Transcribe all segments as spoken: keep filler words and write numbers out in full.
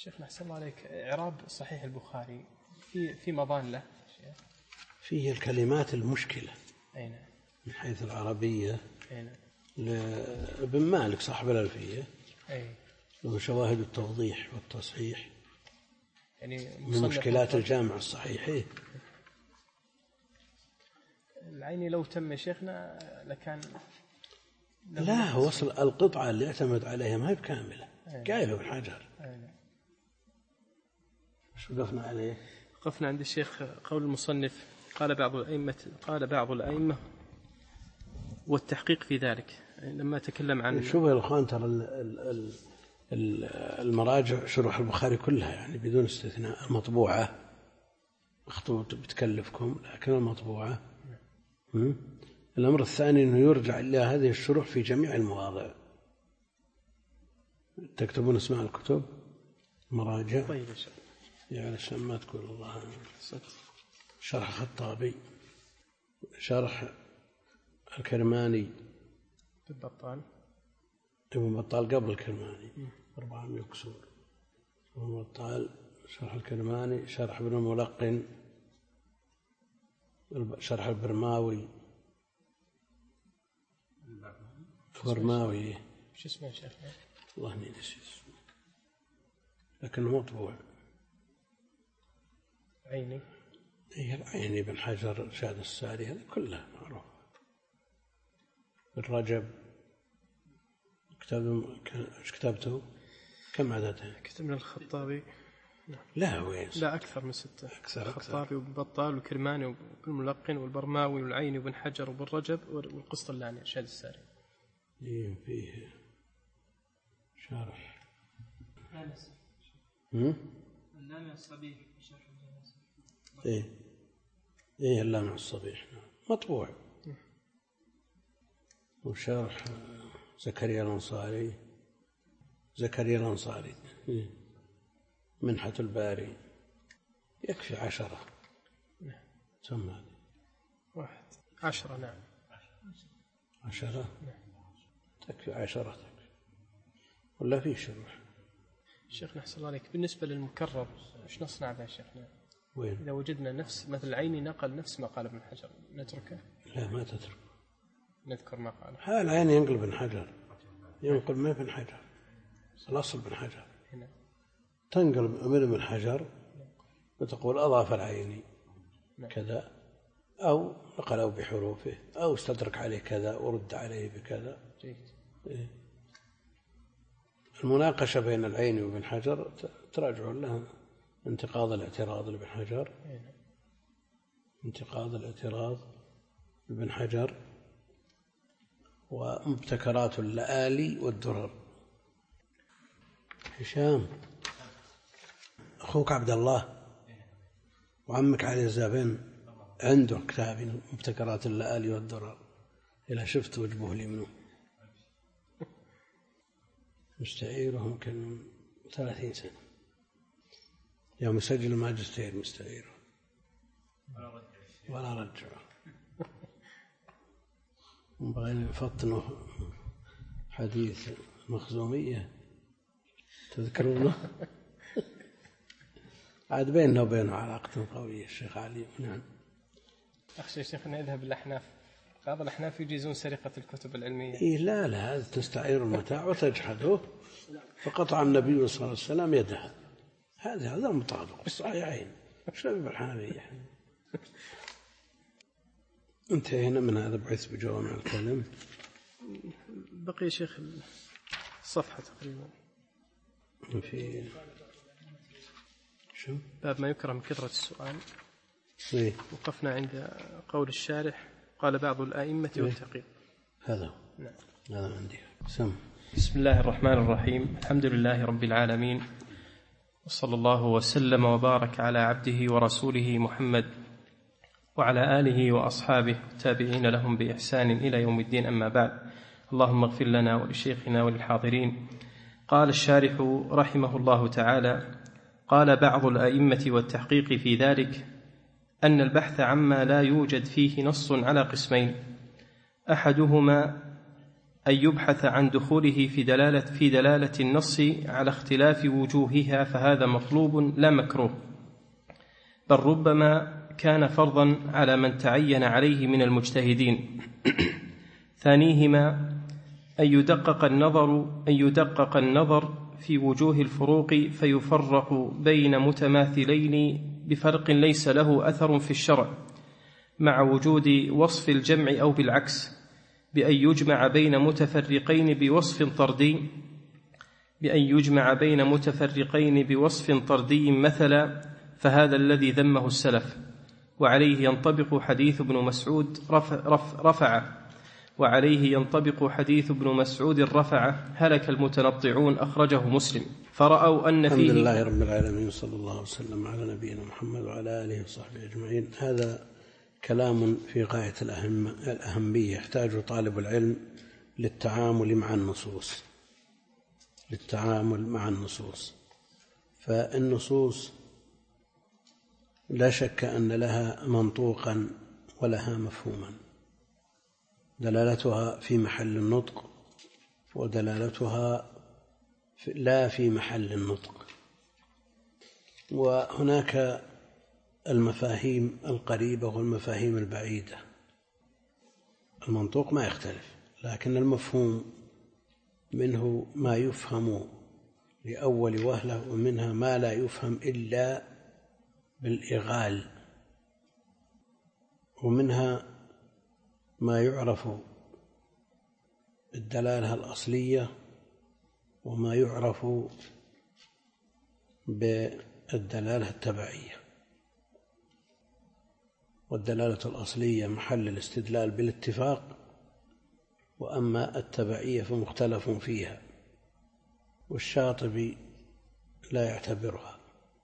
شيخنا أحسن الله عليك، إعراب صحيح البخاري في في مضان له شيخ؟ فيه الكلمات المشكلة أين من حيث العربية. أين لابن مالك صاحب الألفية أي له شواهد التوضيح والتصحيح يعني من مشكلات الجامع الصحيح. إيه؟ العيني لو تم شيخنا لكان لا، هو وصل القطعة اللي اعتمد عليها ما هي بكاملة، قايله بالحجر. شو وقفنا عليه؟ وقفنا عند الشيخ قول المصنف قال بعض الأئمة قال بعض الأئمة والتحقيق في ذلك، يعني لما تكلم عن شوف يا الأخوان ترى المراجع شروح البخاري كلها يعني بدون استثناء المطبوعة مخطوط بتكلفكم، لكن المطبوعة. الأمر الثاني أنه يرجع إلى هذه الشروح في جميع المواضع. تكتبون اسماء الكتب مراجع. طيب إن شاء الله يعني عشان ما تقول الله. شرح خطابي، شرح الكرماني البطال، ابن بطال قبل الكرماني أربعمائة كسور. ابن بطال شرح الكرماني، شرح ابن الملقن، شرح البرماوي البرماوي شو اسمه يا شيخ؟ والله اني نسيت اسمه لكنه مطبوع. عيني هي العيني بن حجر شاد الساري هذا كلها معروف. الرجب كتاب ايش كتابته كم عددها؟ كتبنا الخطابي. لا وين؟ لا أكثر من ستة. أكثر الخطابي وبطال وكرماني والملقن والبرماوي والعيني وبن حجر وبن رجب والقسطلاني شاد الساري. إيه فيه شرح. نامس. هم؟ النامع الصبيح شرح الجنازة. إيه إيه اللامع الصبيح مطبوع. وشرح زكريا الأنصاري زكريا الأنصاري إيه. منحة الباري يكفي عشرة. نعم. ثم هذه واحد عشرة. نعم عشرة. نعم. تكفي عشرة تكفي ولا في شروح؟ شيخنا أحسن الله عليك، بالنسبة للمكرر إيش نصنع به شيخنا؟ وين؟ إذا وجدنا نفس مثل العيني نقل نفس ما قال ابن حجر نتركه؟ لا ما تترك، نذكر ما قال. ها العين ينقل بن حجر، ينقل ما بن حجر، الأصل بن حجر. هنا تنقل من ابن حجر وتقول أضاف العيني كذا، أو نقله بحروفه، أو استدرك عليه كذا ورد عليه بكذا. جيد. إيه؟ المناقشة بين العيني وابن حجر تراجع لها انتقاض الاعتراض لابن حجر، انتقاض الاعتراض لابن حجر، ومبتكرات اللآلي والدرر. هشام أخوك عبد الله وعمك علي الزابين عنده كتاب مبتكرات اللآلي والدرر، إذا شفت وجبه لي منه. مستعيره يمكن ثلاثين سنة يوم يسجل الماجستير مستعيره ولا رجعه. بغينا نفطنه حديث مخزومية تذكرونه. عاد بيننا وبينه علاقة قوية الشيخ علي. نعم. أخشى شيخنا يذهب الأحناف، بعض الأحناف يجيزون سرقة الكتب العلمية. إيه لا لا، هذا تستعير المتاع وتجحده، فقطع النبي صلى الله عليه وسلم يدها. هذا هذا مطابق بالصحيحين. شباب الحنفية. انتهينا من هذا بعث بجوامع الكلم. بقي شيخ الصفحة تقريبا في شو باب ما يكره من كثرة السؤال. إيه؟ وقفنا عند قول الشارح قال بعض الآئمة إيه؟ والتحقيق. هذا نعم. هذا عندي. سم. بسم الله الرحمن الرحيم، الحمد لله رب العالمين، وصلى الله وسلم وبارك على عبده ورسوله محمد وعلى آله وأصحابه التابعين لهم بإحسان إلى يوم الدين، أما بعد. اللهم اغفر لنا ولشيخنا وللحاضرين. قال الشارح رحمه الله تعالى: قال بعض الأئمة والتحقيق في ذلك أن البحث عما لا يوجد فيه نص على قسمين: أحدهما أن يبحث عن دخوله في دلالة, في دلالة النص على اختلاف وجوهها، فهذا مطلوب لا مكروه، بل ربما كان فرضا على من تعين عليه من المجتهدين. ثانيهما أن يدقق النظر أن يدقق النظر في وجوه الفروق، فيفرق بين متماثلين بفرق ليس له أثر في الشرع، مع وجود وصف الجمع أو بالعكس، بأن يجمع بين متفرقين بوصف طردي بأن يجمع بين متفرقين بوصف طردي مثلا، فهذا الذي ذمه السلف، وعليه ينطبق حديث ابن مسعود رفع, رفع, رفع وعليه ينطبق حديث ابن مسعود الرفع: هلك المتنطعون، أخرجه مسلم. فرأوا أن فيه. الحمد لله رب العالمين، صلى الله وسلم على نبينا محمد وعلى آله وصحبه أجمعين. هذا كلام في غاية الأهمية، يحتاج طالب العلم للتعامل مع النصوص للتعامل مع النصوص فالنصوص لا شك أن لها منطوقا ولها مفهوما، دلالتها في محل النطق ودلالتها لا في محل النطق. وهناك المفاهيم القريبة والمفاهيم البعيدة. المنطوق ما يختلف، لكن المفهوم منه ما يفهم لأول وهلة، ومنها ما لا يفهم إلا بالإغال، ومنها ما يعرف بالدلالة الأصلية، وما يعرف بالدلالة التبعية. والدلالة الأصلية محل الاستدلال بالاتفاق، وأما التبعية فمختلف فيها، والشاطبي لا يعتبرها،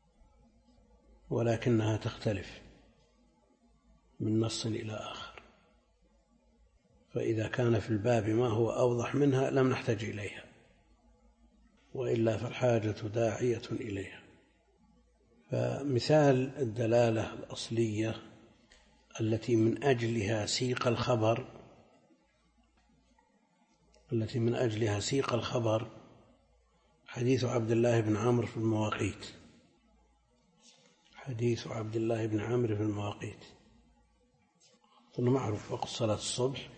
ولكنها تختلف من نص إلى آخر، فإذا كان في الباب ما هو أوضح منها لم نحتاج إليها، وإلا فالحاجة داعية إليها. فمثال الدلالة الأصلية التي من أجلها سيق الخبر التي من أجلها سيق الخبر حديث عبد الله بن عمرو في المواقيت حديث عبد الله بن عمرو في المواقيت أنه معروف وقت صلاة الصبح.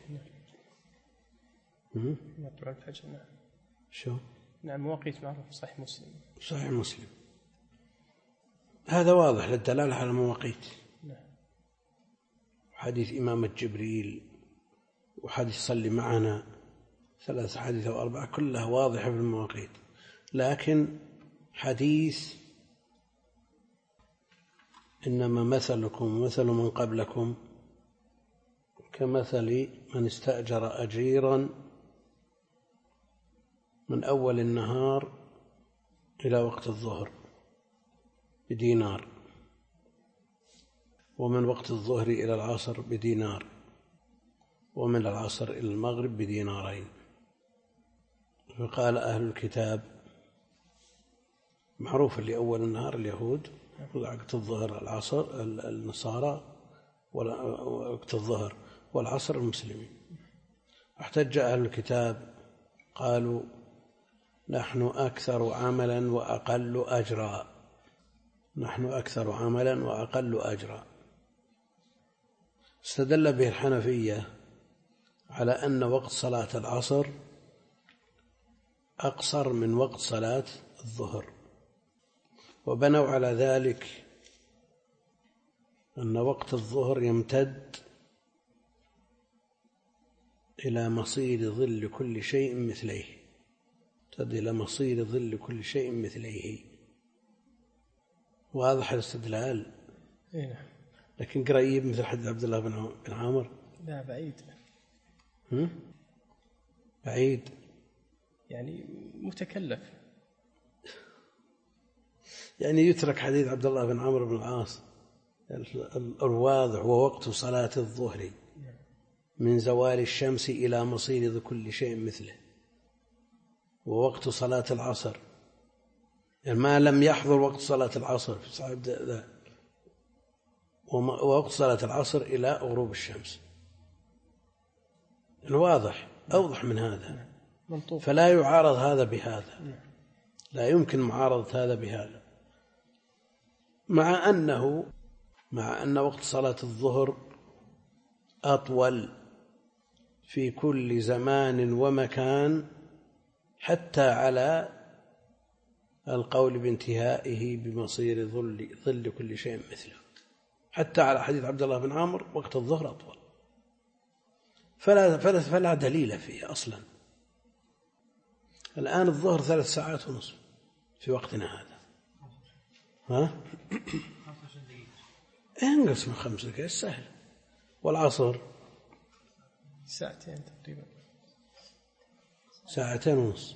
نعم الفجر. نعم. شو؟ نعم مواقيت معروف، صحيح مسلم. صحيح مسلم. هذا واضح للدلالة على المواقيت. نعم. حديث إمامة جبريل وحديث صلي معنا، ثلاث حديث أو أربعة كلها واضحة في المواقيت. لكن حديث إنما مثلكم ومثل من قبلكم كمثل من استأجر أجيرا من أول النهار إلى وقت الظهر بدينار، ومن وقت الظهر إلى العصر بدينار، ومن العصر إلى المغرب بدينارين. فقال أهل الكتاب معروف اللي أول النهار اليهود، وقت الظهر العصر النصارى، وقت الظهر والعصر المسلمين. احتج أهل الكتاب قالوا نحن أكثر عملا وأقل أجرا نحن أكثر عملا وأقل أجرا. استدل به الحنفية على أن وقت صلاة العصر أقصر من وقت صلاة الظهر، وبنوا على ذلك أن وقت الظهر يمتد إلى مصير ظل كل شيء مثليه يمتد إلى مصير ظل كل شيء مثليه. واضح الاستدلال. لكن قريب مثل حديث عبد الله بن عامر. لا بعيد. هم؟ بعيد يعني متكلف، يعني يترك حديث عبد الله بن عمرو بن العاص الواضح ووقت صلاة الظهر من زوال الشمس إلى مصير كل شيء مثله، ووقت صلاة العصر يعني ما لم يحضر وقت صلاة العصر في صاحب ذا، ووقت صلاة العصر إلى غروب الشمس. الواضح أوضح من هذا، منطوق. فلا يعارض هذا بهذا، لا يمكن معارضة هذا بهذا، مع أنه مع أن وقت صلاة الظهر أطول في كل زمان ومكان، حتى على القول بانتهائه بمصير ظل, ظل كل شيء مثله، حتى على حديث عبد الله بن عمرو وقت الظهر أطول، فلا, فلا, فلا دليل فيه أصلا. الآن الظهر ثلاث ساعات ونصف في وقتنا هذا، ها؟ انقص من خمس دقائق سهل. والعصر ساعتين تقريبا، ساعتين ونص.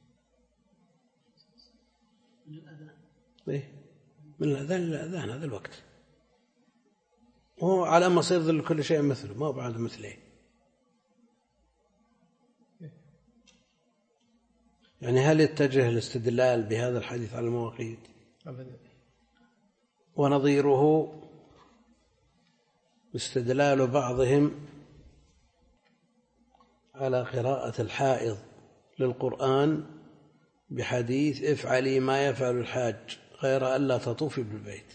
إيه؟ من الأذان إلى الأذان هذا الوقت، وهو على ما يصير ظل كل شيء مثله، ما بعد مثله. يعني هل يتجه الاستدلال بهذا الحديث على المواقيت؟ أبدا. ونظيره استدلال بعضهم على قراءة الحائض للقرآن بحديث افعلي ما يفعل الحاج غير ألا تطوفي بالبيت.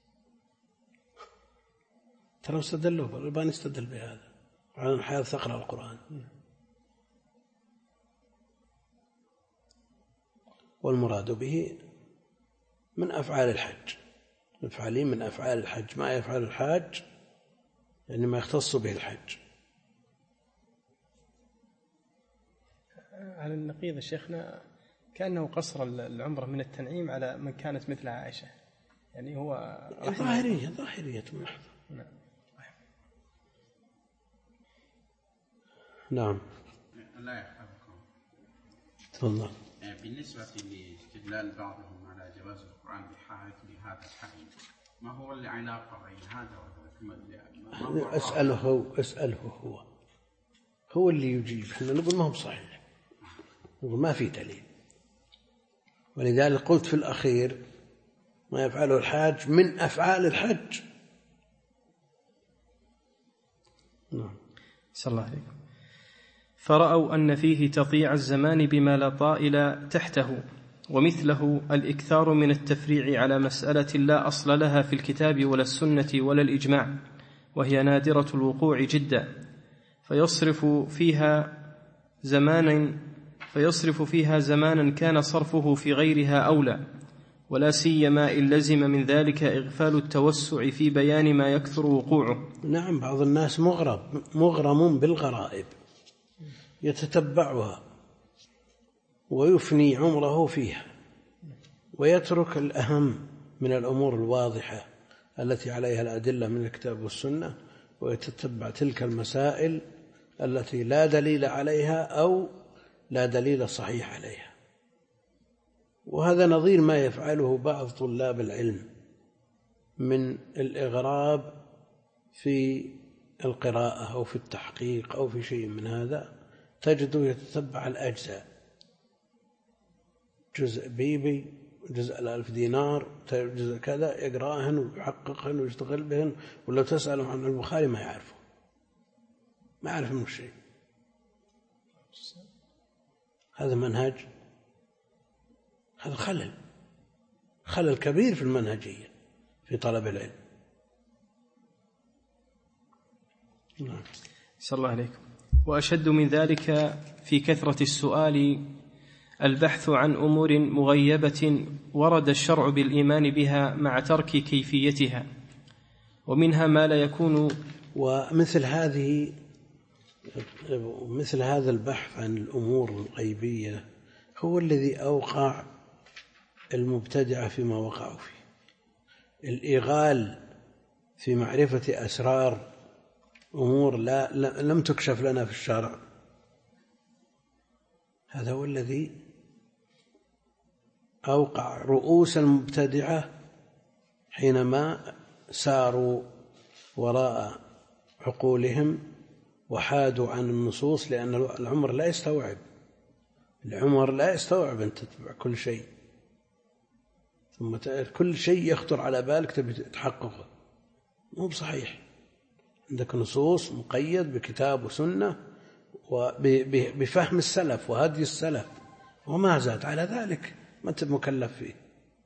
ترى استدلوا، الألباني استدل بهذا على الحائض تقرأ القرآن. والمراد به من أفعال الحج، افعلي من أفعال الحج ما يفعل الحاج، يعني ما يختص به الحج. على النقيض شيخنا، كأنه قصر العمرة من التنعيم على من كانت مثل عائشة، يعني هو ظاهرية ظاهرية محضة. نعم. نعم. لا يحفظكم. تفضل. بالنسبة لاستدلال بعضهم على جواز القرآن بحائط لهذا الحديث، ما هو العلاقة بين هذا وهذا؟ أسأله هو أسأله هو هو اللي يجيب. احنا نقول ما هو صحيح، نقول ما في دليل، ولذلك قلت في الأخير ما يفعله الحاج من أفعال الحج. نعم. صلى الله عليكم. فرأوا أن فيه تضييع الزمان بما لا طائل تحته، ومثله الإكثار من التفريع على مسألة لا أصل لها في الكتاب ولا السنة ولا الإجماع، وهي نادرة الوقوع جدا، فيصرف فيها زمانا فيصرف فيها زمانا كان صرفه في غيرها أولى، ولا سيما إن لزم من ذلك إغفال التوسع في بيان ما يكثر وقوعه. نعم. بعض الناس مغرم مغرم بالغرائب يتتبعها ويفني عمره فيها، ويترك الأهم من الأمور الواضحة التي عليها الأدلة من الكتاب والسنة، ويتتبع تلك المسائل التي لا دليل عليها أو لا دليل صحيح عليها. وهذا نظير ما يفعله بعض طلاب العلم من الإغراب في القراءة أو في التحقيق أو في شيء من هذا، تجده يتتبع الأجزاء، جزء بيبي، جزء الألف دينار، جزء كذا، يقرأهن ويحققهن ويشتغل بهن، ولو تسألهم عن البخاري ما يعرفوا، ما يعرف منه شيء. هذا منهج، هذا خلل خلل كبير في المنهجية في طلب العلم. نعم. صلى الله عليكم. وأشد من ذلك في كثرة السؤال البحث عن أمور مغيبة ورد الشرع بالإيمان بها مع ترك كيفيتها، ومنها ما لا يكون. ومثل هذه مثل هذا البحث عن الأمور الغيبية هو الذي أوقع المبتدعة فيما وقعوا فيه، الإغال في معرفة أسرار أمور لا لم تكشف لنا في الشرع. هذا هو الذي أوقع رؤوس المبتدعة حينما ساروا وراء عقولهم وحادوا عن النصوص، لأن العمر لا يستوعب العمر لا يستوعب أن تتبع كل شيء، ثم كل شيء يخطر على بالك تبي تحققه، مو بصحيح. عندك نصوص مقيد بكتاب وسنة وبفهم السلف وهدي السلف، وما زاد على ذلك ما أنت مكلف فيه.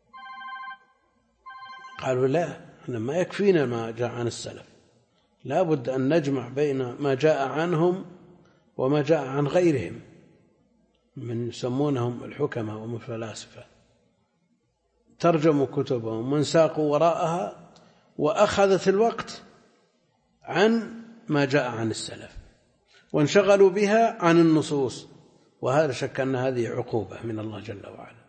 قالوا لا، إحنا ما يكفينا ما جاء عن السلف، لا بد أن نجمع بين ما جاء عنهم وما جاء عن غيرهم من يسمونهم الحكمة وهم الفلاسفة، ترجموا كتبهم وانساقوا وراءها وأخذت الوقت عن ما جاء عن السلف وانشغلوا بها عن النصوص، وهذا شك أن هذه عقوبة من الله جل وعلا.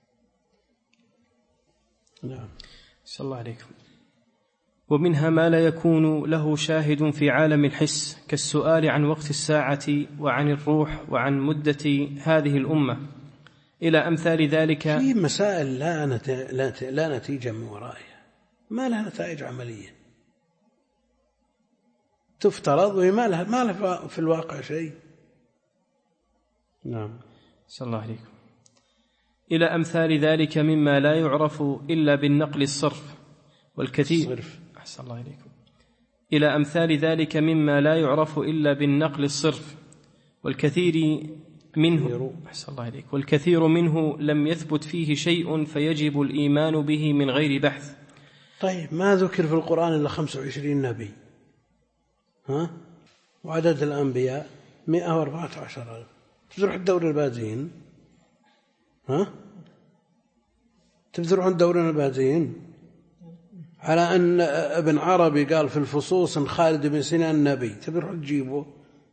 نعم. صلى الله عليكم. ومنها ما لا يكون له شاهد في عالم الحس كالسؤال عن وقت الساعة وعن الروح وعن مدة هذه الأمة إلى أمثال ذلك. في مسائل لا, نت... لا, ت... لا نتيجة من ورائها، ما لها نتائج عملية، تفترض وما لها ما لها في الواقع شيء. نعم. صلى الله عليكم. إلى أمثال ذلك مما لا يعرف إلا بالنقل الصرف والكثير الصرف. أحسن الله عليكم. إلى أمثال ذلك مما لا يعرف إلا بالنقل الصرف والكثير منه أحسن الله عليك والكثير منه لم يثبت فيه شيء فيجب الإيمان به من غير بحث. طيب ما ذكر في القرآن إلا خمسة وعشرين نبي، ها؟ وعدد الأنبياء مئة وأربعة عشر ألف. تروح الدور البازين، ها؟ تروح الدور البازين على أن ابن عربي قال في الفصوص أن خالد بن سنان نبي، تروح تجيبه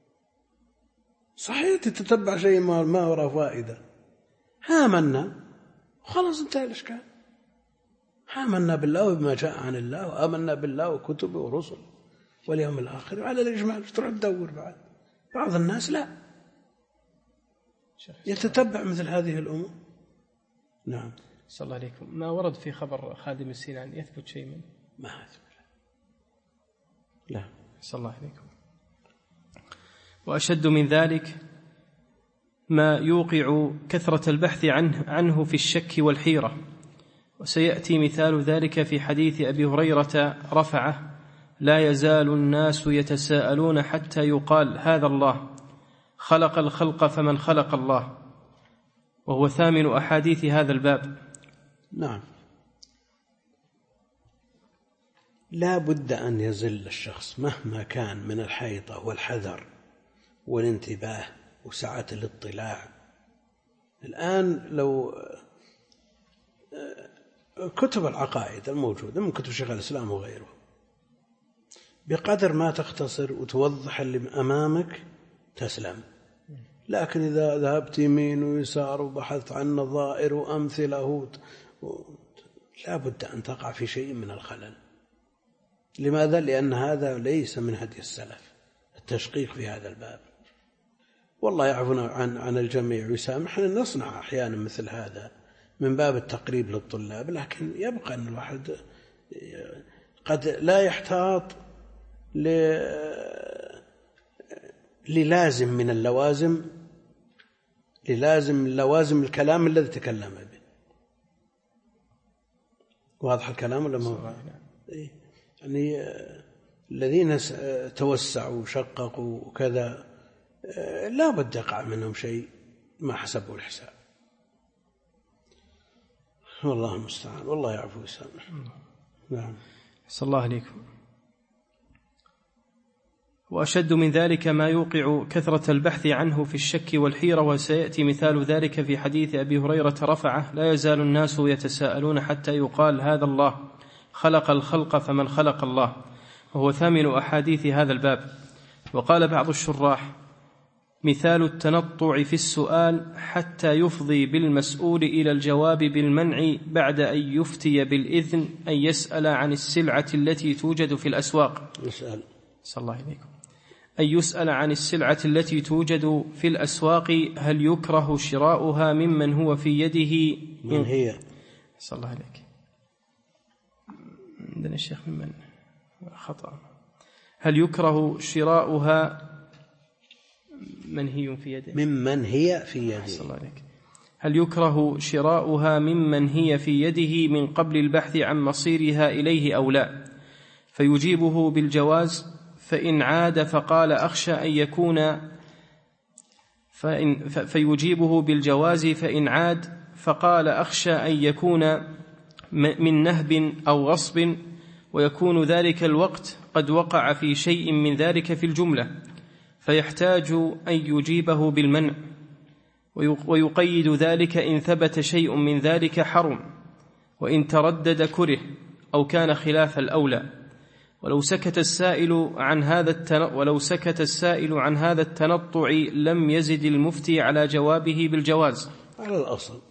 صحيح تتتبع شيء ما وراء فائدة. آمنا وخلاص انتهى الإشكال. آمنا بالله وبما جاء عن الله، وآمنا بالله وكتبه ورسله واليوم الآخر، وعلى الإجمال تروح تدور. بعد بعض الناس لا يتتبع مثل هذه الأمور. نعم. صلى الله عليكم. ما ورد في خبر خادم السنان يثبت شيء منه؟ ما يثبت. لا. صلى الله عليكم. وأشد من ذلك ما يوقع كثرة البحث عنه, عنه في الشك والحيرة، وسيأتي مثال ذلك في حديث أبي هريرة رفعه: لا يزال الناس يتساءلون حتى يقال هذا الله، خلق الخلق فمن خلق الله، وهو ثامن أحاديث هذا الباب. نعم. لا بد أن يزل الشخص مهما كان من الحيطة والحذر والانتباه وسعة الاطلاع. الآن لو كتب العقائد الموجودة من كتب شيخ الإسلام وغيره، بقدر ما تختصر وتوضح اللي أمامك تسلم. لكن إذا ذهبت يمين ويسار وبحثت عن نظائر وأمثله لا بد أن تقع في شيء من الخلل. لماذا؟ لأن هذا ليس من هدي السلف التشقيق في هذا الباب. والله يعفونا عن عن الجميع ويسامحنا. نصنع أحيانا مثل هذا من باب التقريب للطلاب، لكن يبقى أن الواحد قد لا يحتاط للازم من اللوازم للازم لوازم الكلام الذي تكلم به. واضح الكلام ولا ما؟ يعني الذين توسعوا وشققوا وكذا لا بد يقع منهم شيء ما حسبوا الحساب. والله المستعان، والله يعفو ويسامح. نعم. صلى الله عليكم. وأشد من ذلك ما يوقع كثرة البحث عنه في الشك والحيرة، وسيأتي مثال ذلك في حديث أبي هريرة رفعه: لا يزال الناس يتساءلون حتى يقال هذا الله، خلق الخلق فمن خلق الله، وهو ثامن أحاديث هذا الباب. وقال بعض الشراح: مثال التنطع في السؤال حتى يفضي بالمسؤول إلى الجواب بالمنع بعد أن يفتي بالإذن أن يسأل عن السلعة التي توجد في الأسواق. يسأل صلى الله عليكم. أن يسأل عن السلعة التي توجد في الأسواق هل يكره شراؤها ممن هو في يده من هي. صلى الله عليك. عندنا الشيخ ممن خطأ. هل يكره شراؤها منهي في يده ممن هي في يده. صلى الله عليك. هل يكره شراؤها ممن هي في يده من قبل البحث عن مصيرها إليه أو لا؟ فيجيبه بالجواز، فإن عاد فقال أخشى أن يكون فإن فيجيبه بالجواز فإن عاد فقال أخشى أن يكون من نهب أو غصب ويكون ذلك الوقت قد وقع في شيء من ذلك في الجملة فيحتاج أن يجيبه بالمنع، ويقيد ذلك إن ثبت شيء من ذلك حرم، وإن تردد كره أو كان خلاف الأولى. ولو سكت السائل عن هذا ولو سكت السائل عن هذا التنطع لم يزد المفتي على جوابه بالجواز على الأصل.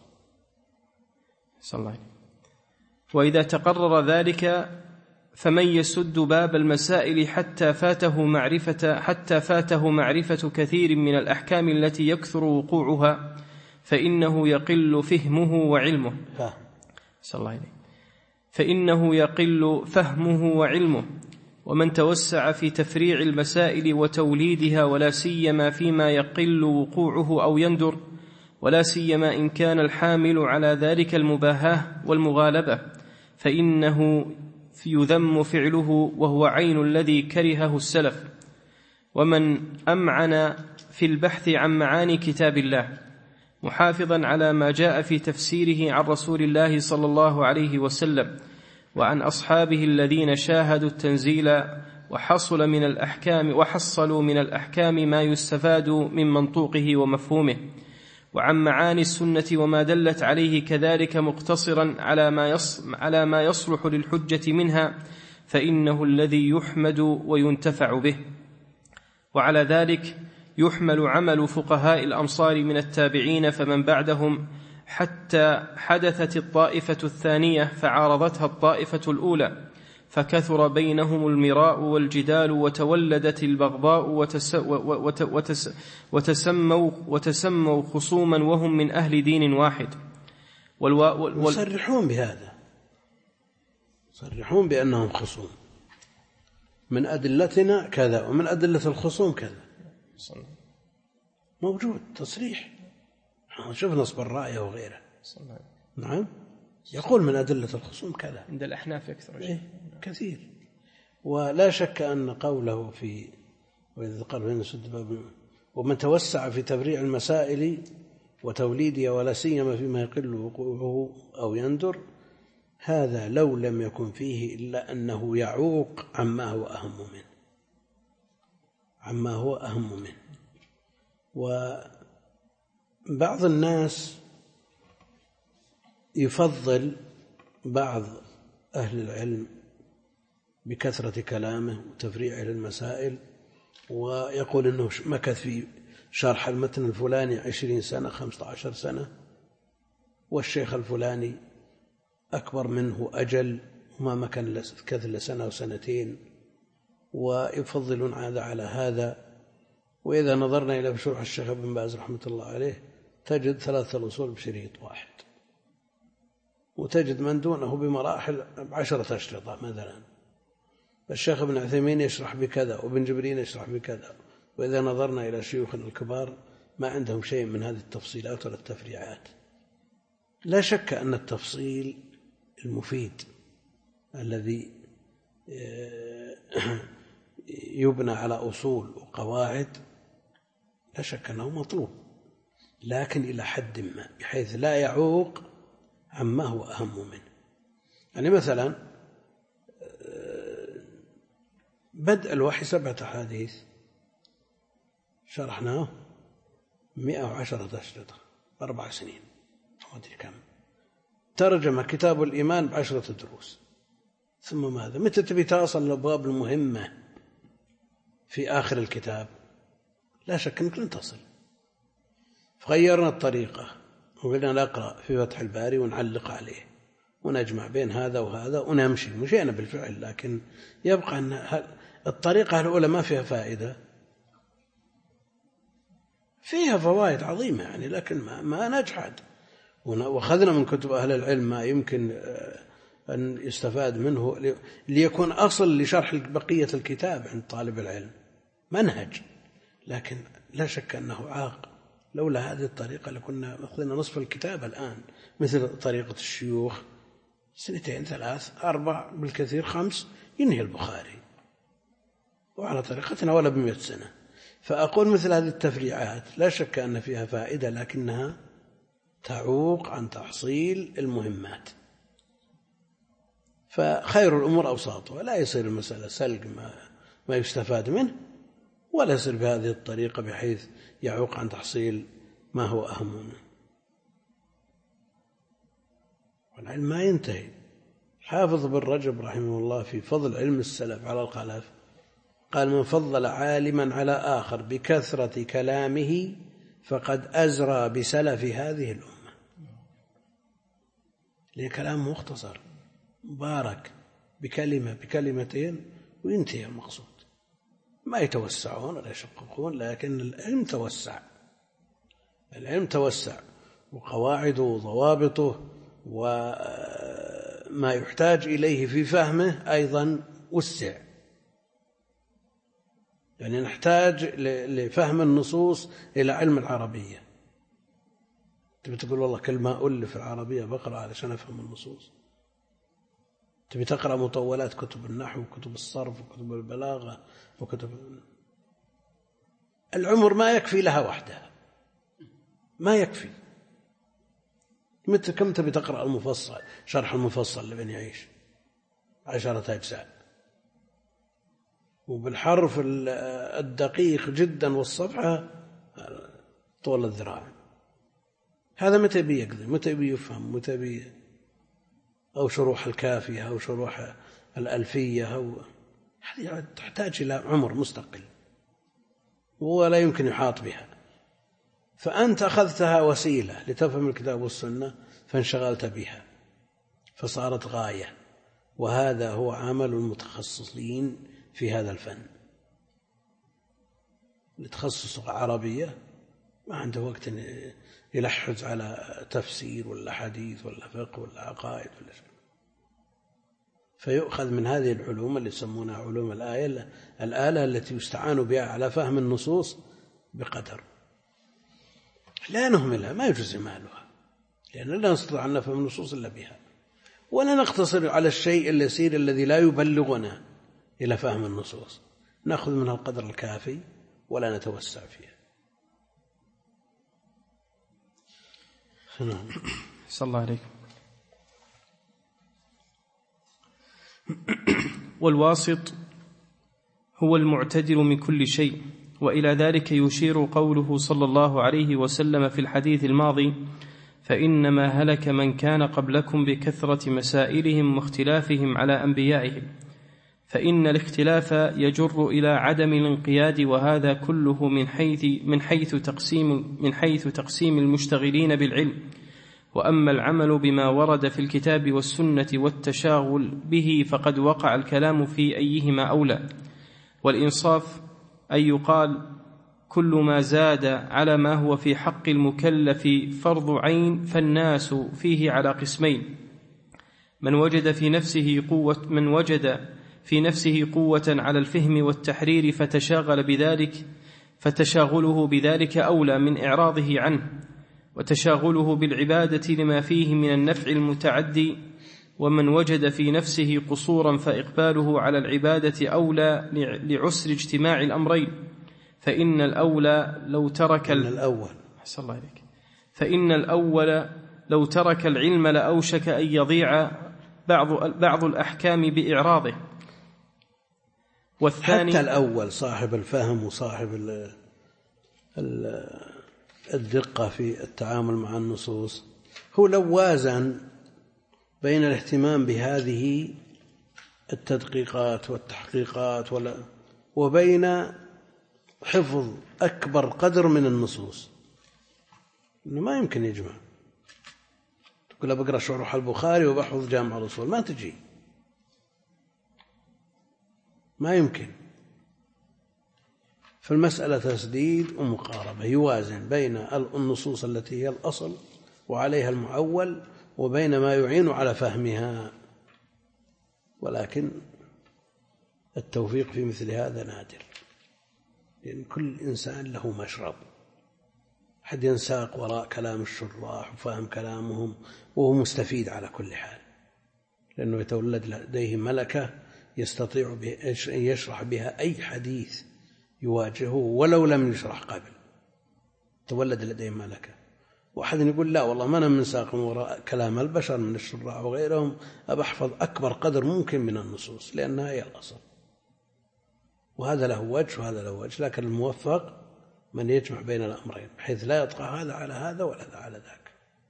صلى الله عليه. وإذا تقرر ذلك فمن يسد باب المسائل حتى فاته معرفة حتى فاته معرفة كثير من الأحكام التي يكثر وقوعها فإنه يقل فهمه وعلمه. صلى الله عليه. فإنه يقل فهمه وعلمه. ومن توسع في تفريع المسائل وتوليدها ولا سيما فيما يقل وقوعه أو يندر، ولا سيما إن كان الحامل على ذلك المباهاة والمغالبة، فإنه يذم فعله وهو عين الذي كرهه السلف. ومن أمعن في البحث عن معاني كتاب الله محافظا على ما جاء في تفسيره عن رسول الله صلى الله عليه وسلم وعن أصحابه الذين شاهدوا التنزيل وحصل من الأحكام وحصلوا من الأحكام ما يستفاد من منطوقه ومفهومه، وعن معاني السنة وما دلت عليه كذلك مقتصرا على ما على ما يصلح للحجة منها، فإنه الذي يحمد وينتفع به. وعلى ذلك يحمل عمل فقهاء الأمصار من التابعين فمن بعدهم، حتى حدثت الطائفة الثانية فعارضتها الطائفة الأولى، فكثر بينهم المراء والجدال وتولدت البغضاء وتس وتس وتسموا, وتسموا خصوما وهم من أهل دين واحد. وال... يصرحون بهذا، يصرحون بأنهم خصوم، من أدلتنا كذا ومن أدلة الخصوم كذا، موجود تصريح، شوف نصب الرأي وغيره. نعم، يقول من أدلة الخصوم كذا، عند الأحناف أكثر إيه كثير. ولا شك أن قوله في وإذ قال بين سد باب ومن توسع في تفريع المسائل وتوليدها ولا سيما فيما يقل وقوعه أو يندر، هذا لو لم يكن فيه إلا أنه يعوق عما هو أهم منه، عما هو أهم منه. وبعض الناس يفضل بعض أهل العلم بكثرة كلامه وتفريعه للمسائل، ويقول أنه مكث في شرح المتن الفلاني عشرين سنة خمسة عشر سنة، والشيخ الفلاني أكبر منه أجل وما مكن كثر سنة وسنتين، ويفضلون هذا على هذا. وإذا نظرنا إلى شرح الشيخ ابن باز رحمة الله عليه تجد ثلاثة الأصول بشريط واحد، وتجد من دونه بمراحل عشرة أشرطة مثلا. الشيخ ابن عثيمين يشرح بكذا وابن جبرين يشرح بكذا. وإذا نظرنا إلى شيوخنا الكبار ما عندهم شيء من هذه التفصيلات ولا التفريعات. لا شك أن التفصيل المفيد الذي يبنى على أصول وقواعد لا شك أنه مطلوب، لكن إلى حد ما بحيث لا يعوق عما هو أهم منه. يعني مثلا بدء الوحي سبعة أحاديث شرحناه مئة وعشرة أشرطة أربع سنين ما أدري كم. ترجم كتاب الإيمان بعشرة دروس. ثم ماذا؟ متى تبي تصل للأبواب المهمة في آخر الكتاب؟ لا شك أنك لن تصل. فغيرنا الطريقة وقلنا نقرأ في فتح الباري ونعلق عليه ونجمع بين هذا وهذا ونمشي. مشينا بالفعل، لكن يبقى أن الطريقة الأولى ما فيها فائدة، فيها فوائد عظيمة يعني، لكن ما, ما نجحد. وأخذنا من كتب أهل العلم ما يمكن أن يستفاد منه ليكون أصل لشرح بقية الكتاب عند طالب العلم، منهج. لكن لا شك أنه عاق. لولا هذه الطريقة لكنا أخذنا نصف الكتاب الآن، مثل طريقة الشيوخ سنتين ثلاث أربع بالكثير خمس ينهي البخاري، وعلى طريقتنا ولا بمئة سنة. فأقول مثل هذه التفريعات لا شك أن فيها فائدة، لكنها تعوق عن تحصيل المهمات. فخير الأمور أوساطها، لا يصير المسألة سلق ما, ما يستفاد منه، ولا يصير بهذه الطريقة بحيث يعوق عن تحصيل ما هو أهم منه. والعلم ما ينتهي. حافظ بن رجب رحمه الله في فضل علم السلف على الخلف قال: من فضل عالما على آخر بكثرة كلامه فقد أزرى بسلف هذه الأمة. لأن كلام مختصر مبارك، بكلمة بكلمتين وينتهي المقصود. ما يتوسعون ولا يشققون، لكن العلم توسع، العلم توسع، وقواعده وضوابطه وما يحتاج إليه في فهمه أيضا وسع. يعني نحتاج لفهم النصوص إلى علم العربية. تبي تقول والله كلمة ألف العربية بقرأ علشان أفهم النصوص؟ تبي تقرأ مطولات كتب النحو وكتب الصرف وكتب البلاغة وكتب العمر ما يكفي لها وحدها، ما يكفي. متى كم تبي تقرأ المفصل، شرح المفصل لابن يعيش عشرة أجزاء وبالحرف الدقيق جدا والصفحة طول الذراع؟ هذا متى بيقضي، متى بيفهم، متى بي أو شروح الكافية أو شروح الألفية أو هذه تحتاج إلى عمر مستقل ولا يمكن يحاط بها. فأنت أخذتها وسيلة لتفهم الكتاب والسنة فانشغلت بها فصارت غاية، وهذا هو عمل المتخصصين في هذا الفن. لتخصص عربية ما عنده وقت يلحز على تفسير ولا حديث ولا فقه ولا عقائد ولا شيء. فيؤخذ من هذه العلوم اللي يسمونها علوم الآية الآلة التي يستعان بها على فهم النصوص بقدر، لا نهملها، ما يجوز إهمالها، لأن لا نستطيع أن نفهم النصوص إلا بها، ولا نقتصر على الشيء اليسير الذي لا يبلغنا إلى فهم النصوص، نأخذ منها القدر الكافي ولا نتوسع فيها. صلى الله عليكم. والواسط هو المعتدل من كل شيء، وإلى ذلك يشير قوله صلى الله عليه وسلم في الحديث الماضي: فإنما هلك من كان قبلكم بكثرة مسائلهم واختلافهم على أنبيائهم، فإن الاختلاف يجر إلى عدم الانقياد، وهذا كله من حيث من حيث تقسيم من حيث تقسيم المشتغلين بالعلم. وأما العمل بما ورد في الكتاب والسنة والتشاغل به فقد وقع الكلام في أيهما أولى. والإنصاف أن يقال كل ما زاد على ما هو في حق المكلف فرض عين فالناس فيه على قسمين: من وجد في نفسه قوة من وجد في نفسه قوة على الفهم والتحرير فتشاغل بذلك فتشاغله بذلك أولى من إعراضه عنه، وتشاغله بالعبادة لما فيه من النفع المتعدي. ومن وجد في نفسه قصورا فإقباله على العبادة أولى لعسر اجتماع الأمرين، فإن الأولى لو ترك الأول حسن الله عليك فإن الأول لو ترك العلم لأوشك أن يضيع بعض بعض الأحكام بإعراضه. والثاني حتى الأول صاحب الفهم وصاحب الدقة في التعامل مع النصوص هو لو وازن بين الاهتمام بهذه التدقيقات والتحقيقات وبين حفظ أكبر قدر من النصوص، إنه ما يمكن يجمع. تقول بقرأ شروح البخاري وبحفظ جامع الأصول، ما تجي، ما يمكن. فالمسألة تسديد ومقاربة، يوازن بين النصوص التي هي الأصل وعليها المعول وبين ما يعين على فهمها، ولكن التوفيق في مثل هذا نادر، لأن كل إنسان له مشرب، حد ينساق وراء كلام الشراح وفهم كلامهم وهو مستفيد على كل حال، لأنه يتولد لديه ملكة يستطيع أن يشرح بها أي حديث يواجهه ولو لم يشرح قبل، تولد لديه ملكة. واحد يقول لا والله ما أنا من ساق وراء كلام البشر من الشراع وغيرهم، أبحفظ أكبر قدر ممكن من النصوص لأنها هي الأصل، وهذا له وجه وهذا له وجه. لكن الموفق من يجمع بين الأمرين بحيث لا يطغى هذا على هذا ولا هذا على ذاك.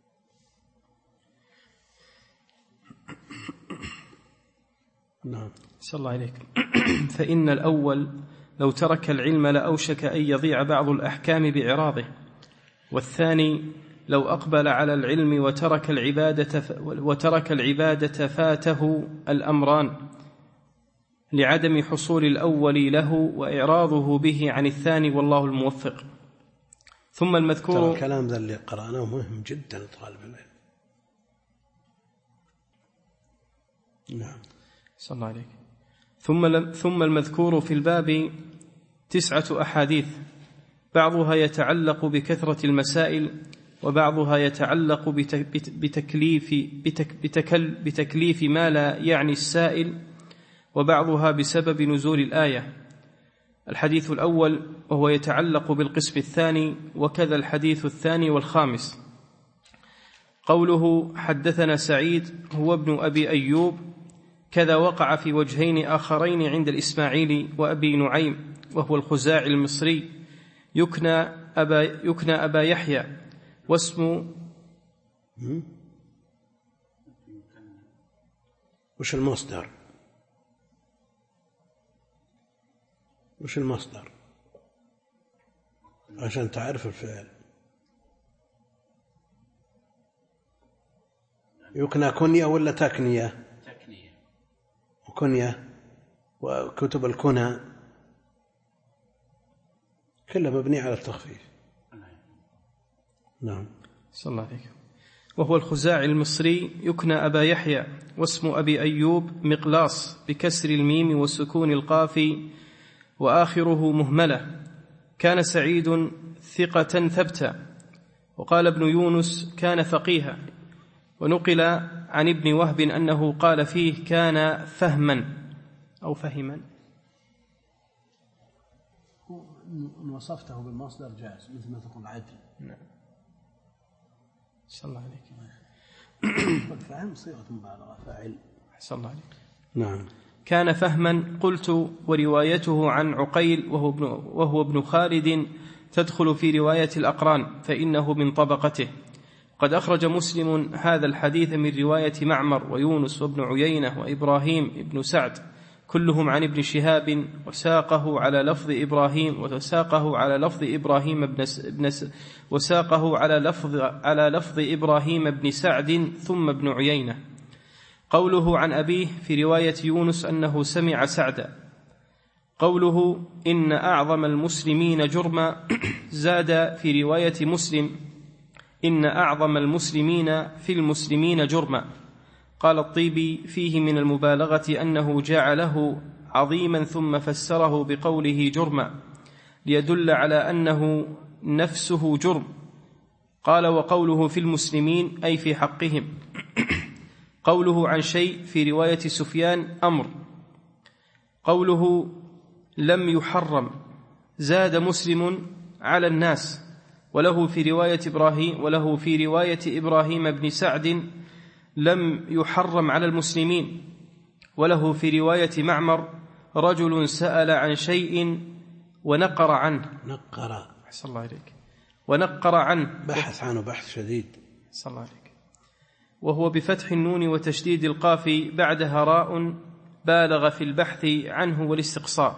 نعم. صلى الله عليك. فإن الأول لو ترك العلم لأوشك أن يضيع بعض الأحكام بإعراضه، والثاني لو أقبل على العلم وترك العبادة وترك العبادة فاته الأمران لعدم حصول الأول له وإعراضه به عن الثاني، والله الموفق. ثم المذكور الكلام ذا اللي قرأناه مهم جدا لطالب العلم. نعم. صلى الله عليك. ثم ثم المذكور في الباب تسعة أحاديث، بعضها يتعلق بكثرة المسائل، وبعضها يتعلق بتكليف بتكل بتكليف ما لا يعني السائل، وبعضها بسبب نزول الآية. الحديث الأول وهو يتعلق بالقسم الثاني، وكذا الحديث الثاني والخامس. قوله حدثنا سعيد هو ابن أبي أيوب، كذا وقع في وجهين آخرين عند الإسماعيلي وأبي نعيم، وهو الخزاعي المصري يكنى أبا, يكنى أبا يحيى، واسمه وش المصدر؟ وش المصدر عشان تعرف الفعل؟ يكنى كنية ولا تكنية؟ تكنية وكنية، وكتب الكنى كلها مبنية على التخفيف. نعم. صلى الله عليه. وهو الخزاعي المصري يكنى أبا يحيى، واسم أبي أيوب مقلاص بكسر الميم وسكون القاف وآخره مهملة. كان سعيد ثقة ثبتا. وقال ابن يونس كان فقيها. ونقل عن ابن وهب أنه قال فيه كان فهما أو فهما. إن وصفته بالمصدر جاز، مثل ما تقول عدل. نعم. صلى الله عليك. والفهم صيغة مبالغة، فاعل. صلى الله عليك. نعم. كان فهما. قلت وروايته عن عقيل وهو ابن, وهو ابن خالد تدخل في رواية الأقران، فإنه من طبقته. قد أخرج مسلم هذا الحديث من رواية معمر ويونس وابن عيينة وإبراهيم ابن سعد، كلهم عن ابن شهاب، وساقه على لفظ إبراهيم وساقه على لفظ إبراهيم بن ابن وساقه على لفظ على لفظ إبراهيم بن سعد ثم ابن عيينة. قوله عن أبيه في رواية يونس أنه سمع سعدا. قوله إن أعظم المسلمين جرما زاد في رواية مسلم إن أعظم المسلمين في المسلمين جرما. قال الطيبي فيه من المبالغة أنه جعله عظيما ثم فسره بقوله جرما ليدل على أنه نفسه جرم. قال وقوله في المسلمين أي في حقهم. قوله عن شيء في رواية سفيان أمر. قوله لم يحرم زاد مسلم على الناس، وله في رواية إبراهيم وله في رواية إبراهيم بن سعد لم يحرم على المسلمين، وله في رواية معمر رجل سأل عن شيء ونقر عنه. نقر. صلى الله عليك. ونقر عنه، بحث عنه بحث شديد. صلى الله عليك. وهو بفتح النون وتشديد القاف بعدها راء، بالغ في البحث عنه والاستقصاء.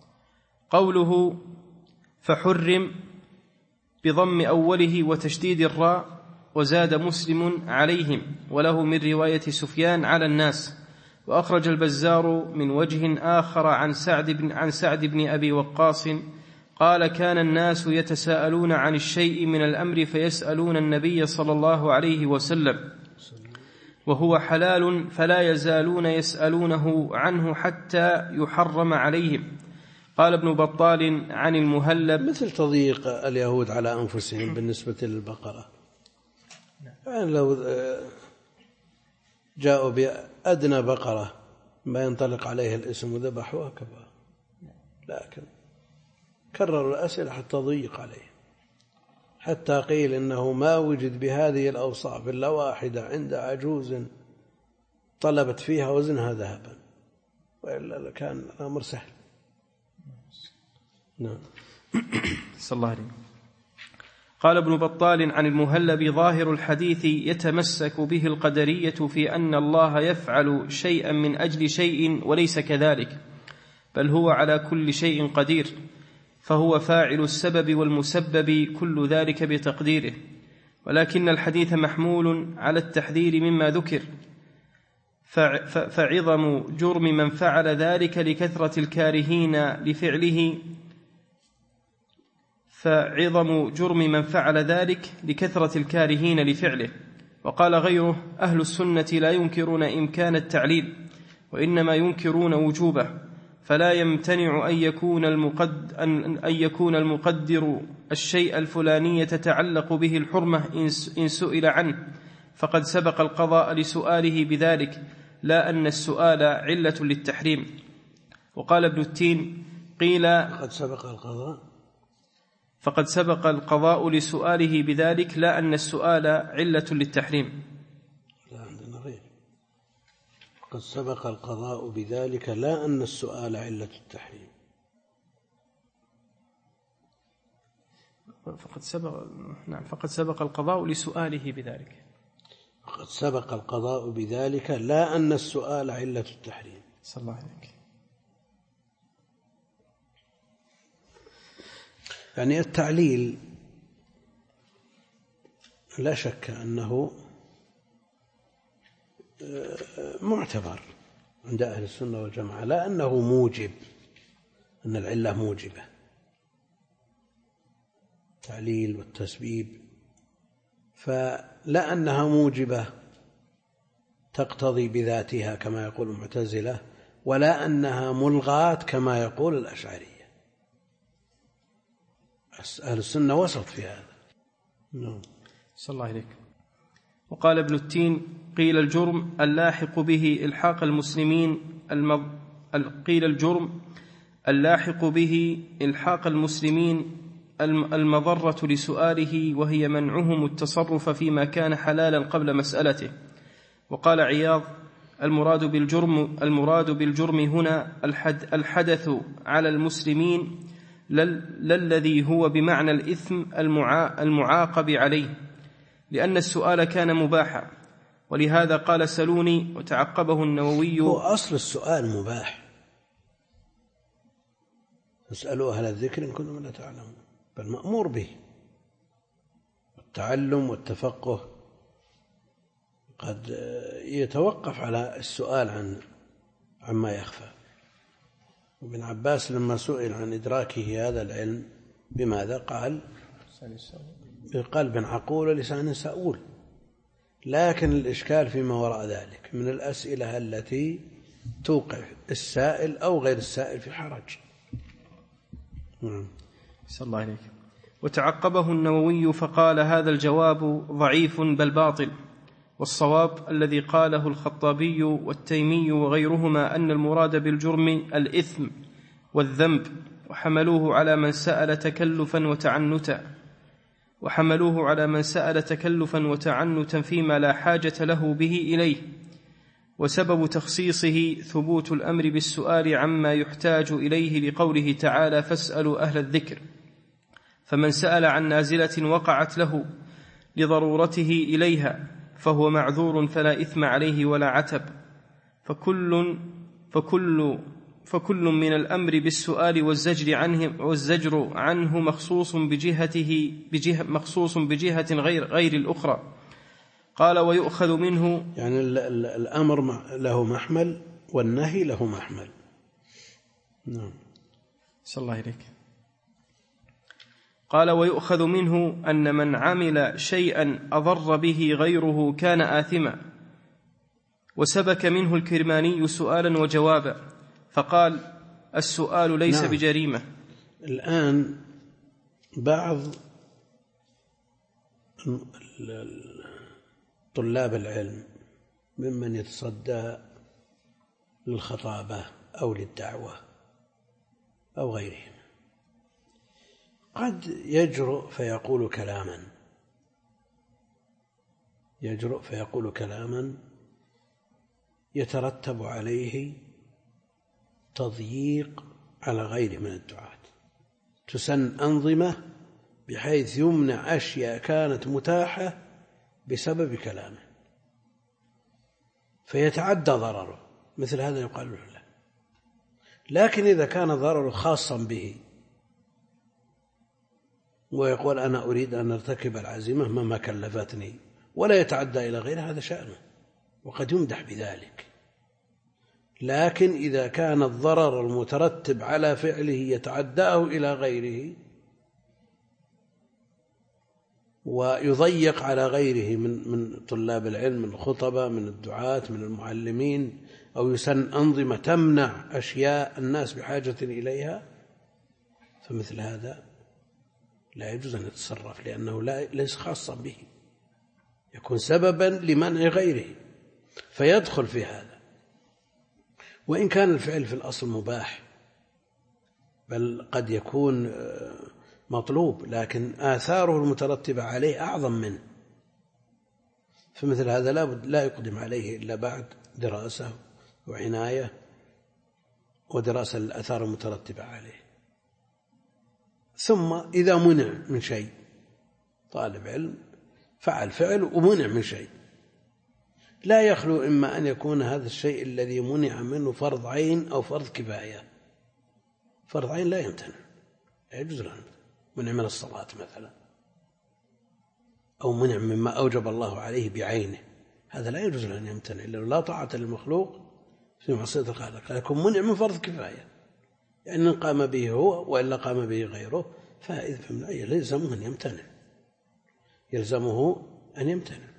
قوله فحرم بضم أوله وتشديد الراء، وزاد مسلم عليهم، وله من رواية سفيان على الناس. وأخرج البزار من وجه آخر عن سعد بن, عن سعد بن أبي وقاص قال كان الناس يتساءلون عن الشيء من الأمر فيسألون النبي صلى الله عليه وسلم، وهو حلال فلا يزالون يسألونه عنه حتى يحرم عليهم. قال ابن بطال عن المهلب مثل تضييق اليهود على أنفسهم بالنسبة للبقرة، يعني لو جاءوا بأدنى بقرة ما ينطلق عليها الاسم وذبحوها كفى، لكن كرروا الأسئلة حتى ضيق عليه، حتى قيل إنه ما وجد بهذه الأوصاف إلا واحدة عند عجوز طلبت فيها وزنها ذهبا، وإلا كان الأمر سهل. نعم. صلى الله عليه. قال ابن بطال عن المهلب: ظاهر الحديث يتمسك به القدرية في أن الله يفعل شيئا من أجل شيء وليس كذلك، بل هو على كل شيء قدير، فهو فاعل السبب والمسبب كل ذلك بتقديره، ولكن الحديث محمول على التحذير مما ذكر، فعظم جرم من فعل ذلك لكثرة الكارهين لفعله فعظم جرم من فعل ذلك لكثرة الكارهين لفعله. وقال غيره: أهل السنة لا ينكرون إمكان التعليل، وإنما ينكرون وجوبه، فلا يمتنع أن يكون المقد أن يكون المقدر الشيء الفلاني تتعلق به الحرمة إن سئل عنه، فقد سبق القضاء لسؤاله بذلك، لا أن السؤال علة للتحريم. وقال ابن التين: قيل فقد سبق القضاء فقد سبق القضاء لسؤاله بذلك، لا أن السؤال علة للتحريم. لا عندنا غير فقد سبق القضاء بذلك، لا أن السؤال علة التحريم. فقد سبق نعم فقد سبق القضاء لسؤاله بذلك فقد سبق القضاء بذلك، لا أن السؤال علة التحريم. صلى الله عليك. يعني التعليل لا شك أنه معتبر عند أهل السنة والجماعة، لا أنه موجب، أن العلة موجبة، التعليل والتسبيب، فلا أنها موجبة تقتضي بذاتها كما يقول المعتزلة، ولا أنها ملغاة كما يقول الأشعرية. أهل السنة وسط في هذا. نعم. صلى الله عليك. وقال ابن التين: قيل الجرم اللاحق به إلحاق المسلمين المض... قيل الجرم اللاحق به إلحاق المسلمين المضرة لسؤاله، وهي منعهم التصرف فيما كان حلالا قبل مسألته. وقال عياض: المراد بالجرم المراد بالجرم هنا الحدث على المسلمين، لا الذي هو بمعنى الإثم المعاقب عليه، لأن السؤال كان مباحا، ولهذا قال سلوني. وتعقبه النووي: هو أصل السؤال مباح، اسألوا أهل الذكر إن كنتم لا تعلمون، بل مأمور به. التعلم والتفقه قد يتوقف على السؤال عن عما يخفى. وابن عباس لما سئل عن إدراكه هذا العلم بماذا قال؟ بقلب عقول ولسان سؤول. لكن الإشكال فيما وراء ذلك من الأسئلة التي توقع السائل أو غير السائل في حرج. صلى الله عليك. وتعقبه النووي فقال: هذا الجواب ضعيف بل باطل، والصواب الذي قاله الخطابي والتيمي وغيرهما أن المراد بالجرم الإثم والذنب، وحملوه على من سأل تكلفا وتعنتا وحملوه على من سأل تكلفا وتعنتا فيما لا حاجة له به إليه. وسبب تخصيصه ثبوت الأمر بالسؤال عما يحتاج إليه، لقوله تعالى: فاسألوا أهل الذكر. فمن سأل عن نازلة وقعت له لضرورته إليها فهو معذور، فلا إثم عليه ولا عتب. فكل فكل فكل من الأمر بالسؤال والزجر عنه والزجر عنه مخصوص بجهته بجهة مخصوص بجهة غير غير الأخرى. قال: ويؤخذ منه، يعني الأمر له محمل والنهي له محمل. نعم. صلى الله عليك. قال: ويؤخذ منه أن من عمل شيئا أضر به غيره كان آثما. وسبك منه الكرماني سؤالا وجوابا، فقال: السؤال ليس نعم. بجريمة. الآن بعض طلاب العلم ممن يتصدى للخطابة أو للدعوة أو غيرهم قد يجرؤ فيقول كلاما يجرؤ فيقول كلاما يترتب عليه تضييق على غيره من الدعاة، تسن أنظمة بحيث يمنع أشياء كانت متاحة بسبب كلامه فيتعدى ضرره، مثل هذا يقال له لا. لكن إذا كان ضرره خاصا به ويقول أنا أريد أن أرتكب العزيمة مهما كلفتني ولا يتعدى إلى غيره، هذا شأنه وقد يمدح بذلك. لكن إذا كان الضرر المترتب على فعله يتعداه إلى غيره ويضيق على غيره من من طلاب العلم، من الخطبة، من الدعاة، من المعلمين، أو يسن أنظمة تمنع أشياء الناس بحاجة إليها، فمثل هذا لا يجوز أن يتصرف، لأنه لا ليس خاصا به، يكون سببا لمنع غيره فيدخل في هذا. وإن كان الفعل في الأصل مباح بل قد يكون مطلوب، لكن آثاره المترتبة عليه أعظم منه، فمثل هذا لا لا يقدم عليه إلا بعد دراسة وعناية ودراسة الآثار المترتبة عليه. ثم إذا منع من شيء، طالب علم فعل فعل ومنع من شيء، لا يخلو إما أن يكون هذا الشيء الذي منع منه فرض عين أو فرض كفاية. فرض عين لا يمتنع، لا يجوز له، منع من الصلاة مثلا، أو منع مما أوجب الله عليه بعينه، هذا لا يجوز له أن يمتنع، لأنه لا طاعة للمخلوق في معصية الخالق. لكن منع من فرض كفاية، يعني إن قام به هو وإلا قام به غيره، فإذا فمن يلزمه أن يمتنع، يلزمه أن يمتنع.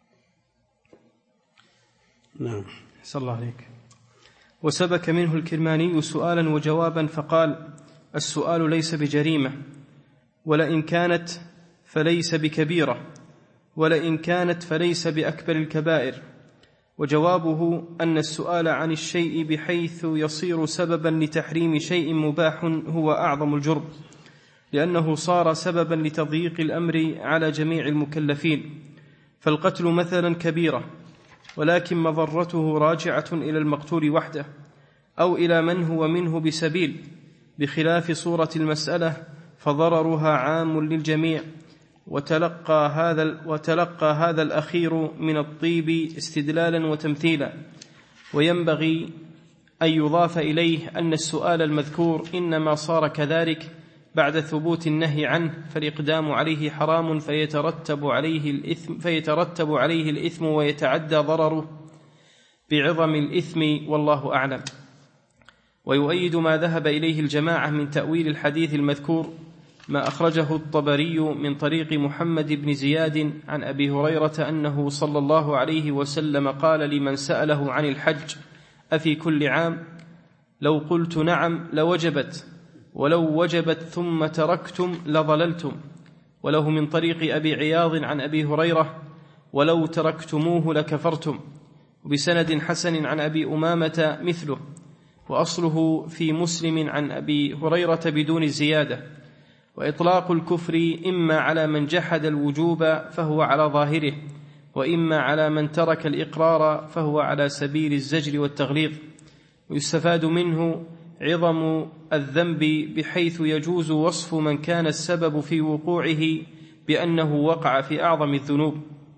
نعم. أحسن الله عليك. وسبك منه الكرماني سؤالا وجوابا فقال: السؤال ليس بجريمة، ولئن كانت فليس بكبيرة، ولئن كانت فليس بأكبر الكبائر. وجوابه أن السؤال عن الشيء بحيث يصير سببا لتحريم شيء مباح هو أعظم الجرم، لأنه صار سببا لتضييق الأمر على جميع المكلفين. فالقتل مثلا كبيرة، ولكن مضرته راجعة إلى المقتول وحده أو إلى من هو منه بسبيل، بخلاف صورة المسألة فضررها عام للجميع. وتلقى هذا, وتلقى هذا الأخير من الطيب استدلالا وتمثيلا. وينبغي أن يضاف إليه أن السؤال المذكور إنما صار كذلك بعد ثبوت النهي عنه، فالإقدام عليه حرام فيترتب عليه الإثم, فيترتب عليه الإثم ويتعدى ضرره بعظم الإثم، والله أعلم. ويؤيد ما ذهب إليه الجماعة من تأويل الحديث المذكور ما أخرجه الطبري من طريق محمد بن زياد عن أبي هريرة أنه صلى الله عليه وسلم قال لمن سأله عن الحج: أفي كل عام؟ لو قلت نعم لوجبت، ولو وجبت ثم تركتم لضللتم. وله من طريق أبي عياض عن أبي هريرة: ولو تركتموه لكفرتم. وبسند حسن عن أبي أمامة مثله، وأصله في مسلم عن أبي هريرة بدون الزيادة. وإطلاق الكفر إما على من جحد الوجوب فهو على ظاهره، وإما على من ترك الإقرار فهو على سبيل الزجر والتغليظ. ويستفاد منه عظم الذنب بحيث يجوز وصف من كان السبب في وقوعه بأنه وقع في أعظم الذنوب.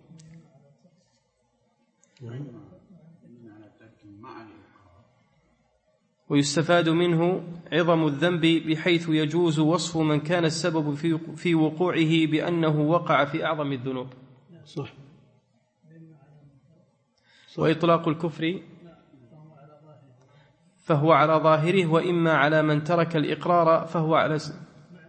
ويستفاد منه عظم الذنب بحيث يجوز وصف من كان السبب في في وقوعه بأنه وقع في أعظم الذنوب. صح. وإطلاق الكفر فهو على ظاهره، وإما على من ترك الإقرار فهو على س...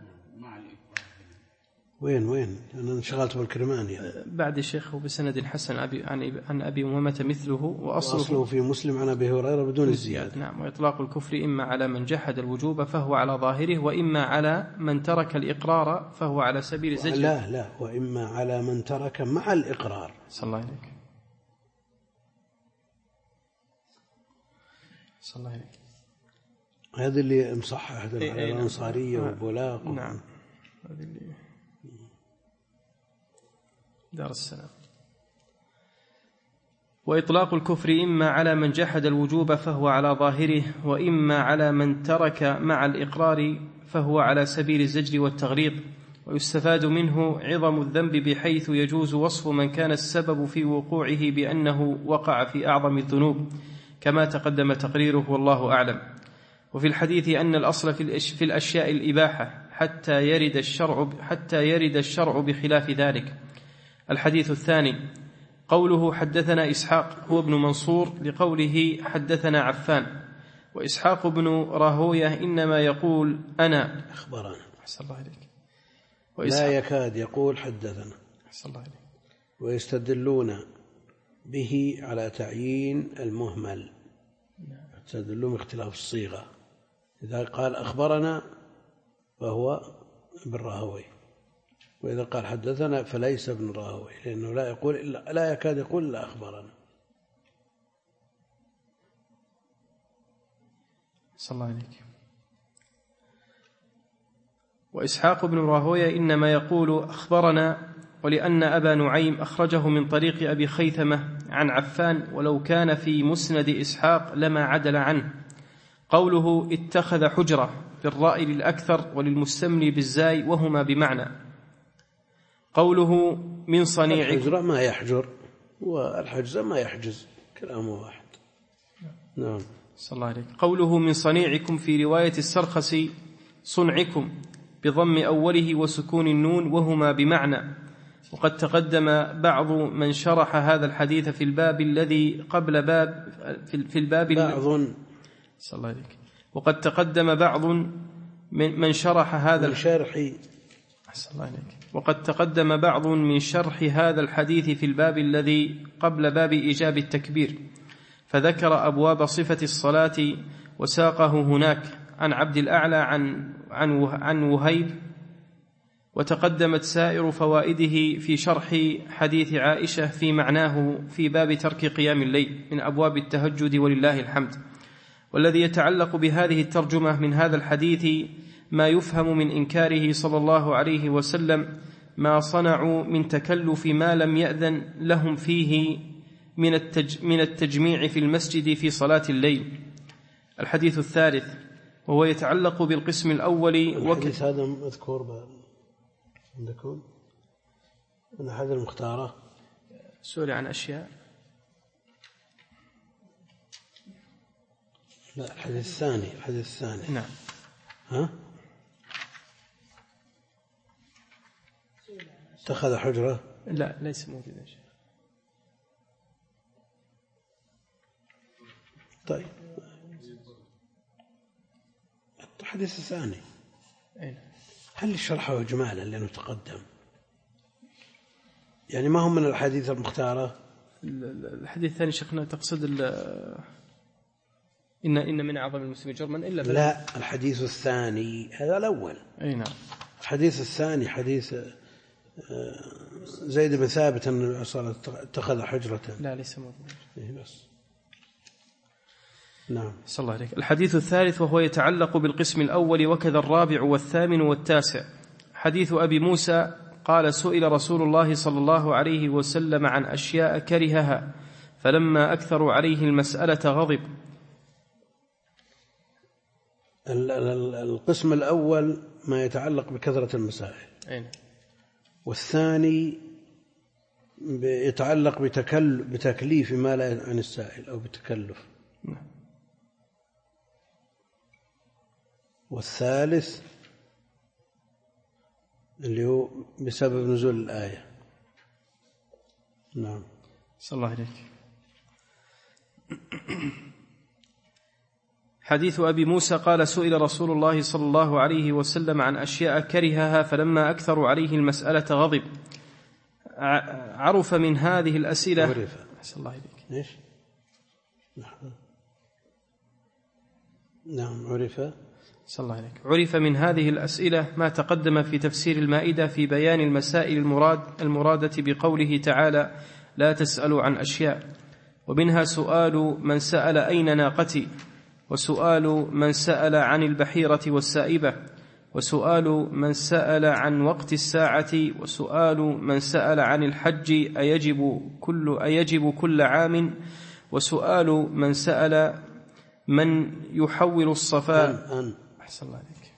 وين وين أنا انشغلت بالكرماني بعد الشيخ بسند حسن أبي عن أبي أمامة مثله، وأصله, وأصله في مسلم عن أبي هريرة بدون الزيادة. نعم. وإطلاق الكفر إما على من جحد الوجوب فهو على ظاهره، وإما على من ترك الإقرار فهو على سبيل الزجر. لا لا وإما على من ترك مع الإقرار. صلى الله عليك. صلى الله عليك. هذا اللي مصحح الأنصارية نعم. والبلاق. نعم. دار السلام. وإطلاق الكفر إما على من جحد الوجوب فهو على ظاهره، وإما على من ترك مع الإقرار فهو على سبيل الزجر والتغليظ. ويستفاد منه عظم الذنب بحيث يجوز وصف من كان السبب في وقوعه بأنه وقع في أعظم الذنوب كما تقدم تقريره والله أعلم. وفي الحديث أن الأصل في الأشياء الإباحة حتى يرد الشرع حتى يرد الشرع بخلاف ذلك. الحديث الثاني قوله حدثنا إسحاق هو ابن منصور لقوله حدثنا عفان، وإسحاق بن راهوية إنما يقول أنا أخبرنا. أحسن الله عليك. لا يكاد يقول حدثنا. أحسن الله عليك. ويستدلون به على تعيين المهمل، يستدلون باختلاف الصيغة. إذا قال أخبرنا فهو ابن راهوي، وإذا قال حدثنا فليس ابن راهوي، لأنه لا يقول إلا لا يكاد يقول إلا أخبرنا. صلى الله عليك. وإسحاق بن راهوية إنما يقول أخبرنا، ولأن أبا نعيم أخرجه من طريق أبي خيثمة عن عفان، ولو كان في مسند إسحاق لما عدل عنه. قوله اتخذ حجرة بالراء للأكثر وللمستملي بالزاي وهما بمعنى. قوله من صنيعكم، الحجرة ما يحجر والحجز ما يحجز، كلام واحد. نعم. صلى الله عليك. قوله من صنيعكم في رواية السرخسي صنعكم بضم أوله وسكون النون وهما بمعنى. وقد تقدم بعض من شرح هذا الحديث في الباب الذي قبل باب في الباب بعض صلى الله عليك. وقد تقدم بعض من شرح هذا الشرح أحسن الله عليك. وقد تقدم بعض من شرح هذا الحديث في الباب الذي قبل باب إيجاب التكبير، فذكر أبواب صفة الصلاة وساقه هناك عن عبد الأعلى عن عن عن وهيب. وتقدمت سائر فوائده في شرح حديث عائشة في معناه في باب ترك قيام الليل من أبواب التهجد ولله الحمد. والذي يتعلق بهذه الترجمة من هذا الحديث ما يفهم من إنكاره صلى الله عليه وسلم ما صنعوا من تكلف ما لم يأذن لهم فيه من التج من التجميع في المسجد في صلاة الليل. الحديث الثالث وهو يتعلق بالقسم الأول. الحديث هذا مذكور عندكم من أحد المختارة؟ سؤال عن أشياء. لا، الحديث الثاني الحديث الثاني نعم. ها اتخذ حجرة؟ لا، ليس موجودا شيء. طيب الحديث الثاني أين؟ هل شرحه إجمالا لأنه تقدم؟ يعني ما هم من الحديث المختارة؟ الحديث الثاني شيخنا تقصد إن إن من أعظم المسلمين جرما إلا بل... لا، الحديث الثاني هذا الأول. أي نعم. الحديث الثاني حديث زيد بن ثابت أن اتخذ حجرة. لا، ليس موجود. إيه بس. نعم. صلى الله عليك. الحديث الثالث وهو يتعلق بالقسم الأول وكذا الرابع والثامن والتاسع. حديث أبي موسى قال سئل رسول الله صلى الله عليه وسلم عن أشياء كرهها فلما أكثروا عليه المسألة غضب. القسم الأول ما يتعلق بكثرة المسائل. أين؟ والثاني يتعلق بتكليف ما لا عن السائل أو بتكلف. نعم. والثالث اللي هو بسبب نزول الآية. نعم. صلى الله عليك. حديث أبي موسى قال سئل رسول الله صلى الله عليه وسلم عن أشياء كرهها فلما أكثروا عليه المسألة غضب. عرف من هذه الأسئلة عرف. صلى الله عليك. ليش؟ نعم عرف. صلى الله عليك. عرف من هذه الأسئلة ما تقدم في تفسير المائدة في بيان المسائل المراد المرادة بقوله تعالى لا تسألوا عن أشياء، ومنها سؤال من سأل أين ناقتي، وسؤال من سأل عن البحيرة والسائبة، وسؤال من سأل عن وقت الساعة، وسؤال من سأل عن الحج أيجب كل, أيجب كل عام، وسؤال من سأل من يحول الصفا. أحسن الله عليك.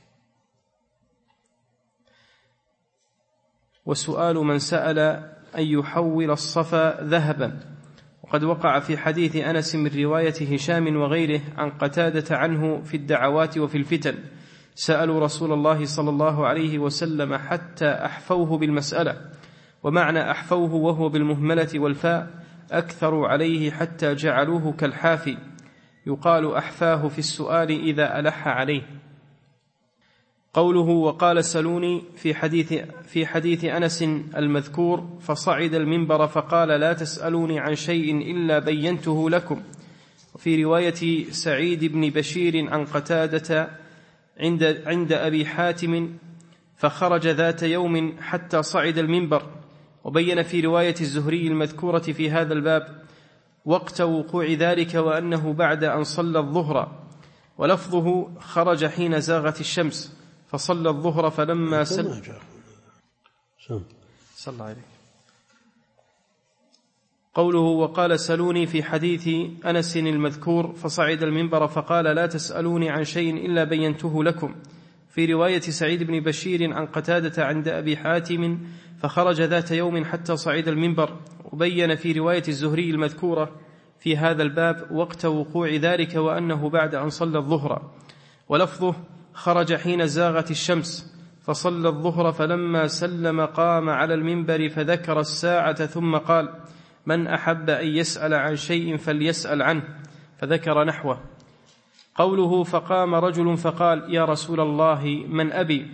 وسؤال من سأل أن يحول الصفا ذهبا. وقد وقع في حديث أنس من رواية هشام وغيره عن قتادة عنه في الدعوات وفي الفتن: سألوا رسول الله صلى الله عليه وسلم حتى أحفوه بالمسألة. ومعنى أحفوه وهو بالمهملة والفاء أكثروا عليه حتى جعلوه كالحافي، يقال أحفاه في السؤال إذا ألح عليه. قوله وقال سلوني في حديث, في حديث أنس المذكور: فصعد المنبر فقال لا تسألوني عن شيء إلا بينته لكم. وفي رواية سعيد بن بشير عن قتادة عند, عند أبي حاتم: فخرج ذات يوم حتى صعد المنبر. وبين في رواية الزهري المذكورة في هذا الباب وقت وقوع ذلك وأنه بعد أن صلى الظهر، ولفظه خرج حين زاغت الشمس فصلى الظهر فلما سلم. صلى الله عليه. قوله وقال سلوني في حديث أنس المذكور: فصعد المنبر فقال لا تسألوني عن شيء إلا بينته لكم. في رواية سعيد بن بشير عن قتادة عند أبي حاتم: فخرج ذات يوم حتى صعد المنبر. وبين في رواية الزهري المذكورة في هذا الباب وقت وقوع ذلك وأنه بعد أن صلى الظهر، ولفظه خرج حين زاغت الشمس فصلى الظهر فلما سلم قام على المنبر فذكر الساعة ثم قال: من أحب أن يسأل عن شيء فليسأل عنه، فذكر نحوه. قوله فقام رجل فقال: يا رسول الله من أبي؟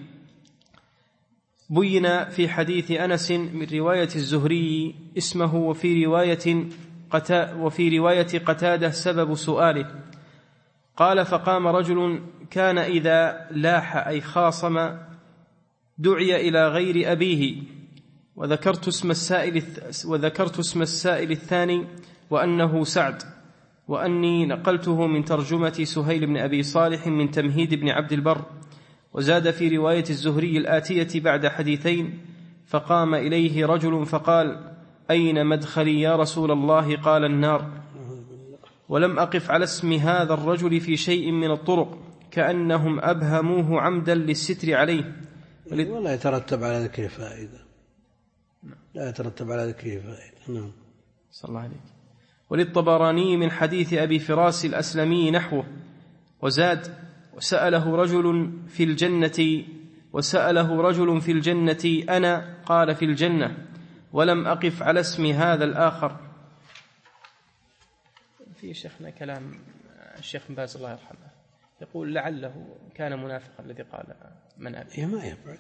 بين في حديث أنس من رواية الزهري اسمه، وفي رواية قتا وفي رواية قتادة سبب سؤاله. قال: فقام رجل كان إذا لاح أي خاصم دعي إلى غير أبيه. وذكرت اسم السائل وذكرت اسم السائل الثاني وأنه سعد، وأني نقلته من ترجمة سهيل بن أبي صالح من تمهيد بن عبد البر. وزاد في رواية الزهري الآتية بعد حديثين: فقام إليه رجل فقال: أين مدخلي يا رسول الله؟ قال: النار. ولم أقف على اسم هذا الرجل في شيء من الطرق، كأنهم أبهموه عمدا للستر عليه. ولا يترتب على ذلك فائدة، لا يترتب على ذلك فائدة. نعم. صلى الله عليه. وللطبراني من حديث أبي فراس الأسلمي نحوه. وزاد: وسأله رجل في الجنة وسأله رجل في الجنة أنا؟ قال: في الجنة. ولم أقف على اسم هذا الآخر. في شيخنا كلام الشيخ بن باز الله يرحمه يقول لعله كان منافقا الذي قال من أبي. يا ما يبعد.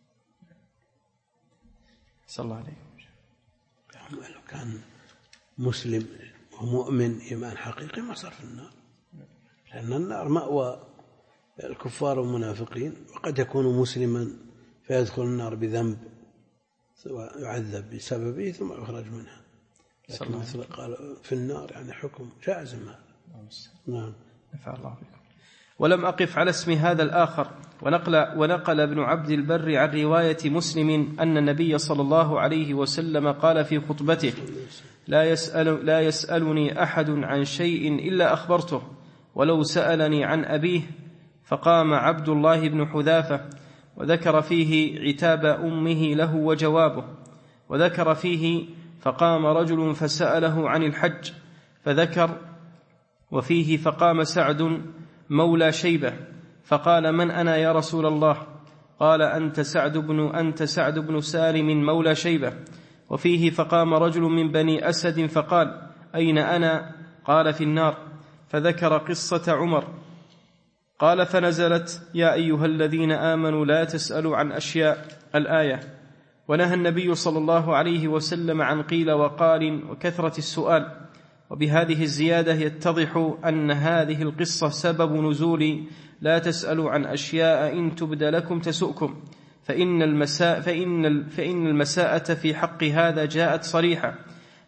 صلى الله عليه. لو كان مسلم ومؤمن إيمان حقيقي ما صار في النار، لأن النار مأوى الكفار والمنافقين، وقد يكون مسلما فيدخل النار بذنب يعذب بسببه ثم يخرج منها، لكن مثل قال في النار يعني حكم جائز هذا. نعم. نفع الله بكم. ولم أقف على اسم هذا الآخر. ونقل, ونقل ابن عبد البر عن رواية مسلم أن النبي صلى الله عليه وسلم قال في خطبته: لا, يسأل لا يسألني أحد عن شيء إلا أخبرته، ولو سألني عن أبيه. فقام عبد الله بن حذافة وذكر فيه عتاب أمه له وجوابه. وذكر فيه: فقام رجل فسأله عن الحج فذكر. وفيه: فقام سعد مولى شيبة فقال: من أنا يا رسول الله؟ قال: أنت سعد بن أنت سعد بن سالم مولى شيبة. وفيه: فقام رجل من بني أسد فقال: أين أنا؟ قال: في النار. فذكر قصة عمر. قال: فنزلت: يا أيها الذين آمنوا لا تسألوا عن أشياء، الآية. ونهى النبي صلى الله عليه وسلم عن قيل وقال وكثرة السؤال. وبهذه الزيادة يتضح أن هذه القصة سبب نزول لا تسألوا عن أشياء إن تبد لكم تسؤكم، فإن المساء فإن فإن المساءة في حق هذا جاءت صريحة،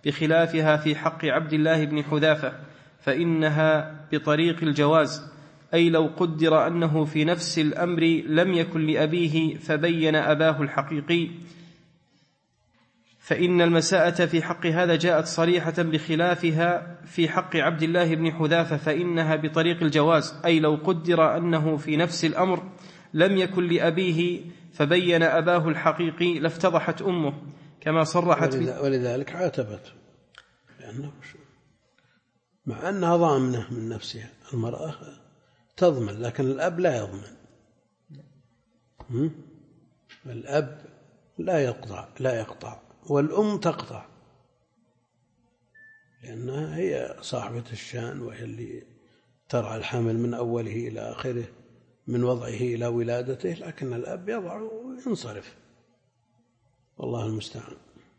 بخلافها في حق عبد الله بن حذافة فإنها بطريق الجواز، أي لو قدر أنه في نفس الأمر لم يكن لأبيه فبين أباه الحقيقي، فإن المساءة في حق هذا جاءت صريحة بخلافها في حق عبد الله بن حذافة، فإنها بطريق الجواز، أي لو قدر أنه في نفس الأمر لم يكن لأبيه فبين أباه الحقيقي لافتضحت أمه كما صرحت، ولذلك عاتبته لأنه مع أنها ضامنة من نفسها، المرأة تضمن لكن الأب لا يضمن. الأب لا يقطع لا يقطع والأم تقطع، لأنها هي صاحبة الشأن، وهي اللي ترعى الحمل من أوله إلى آخره، من وضعه إلى ولادته، لكن الأب يضع وينصرف، والله المستعان.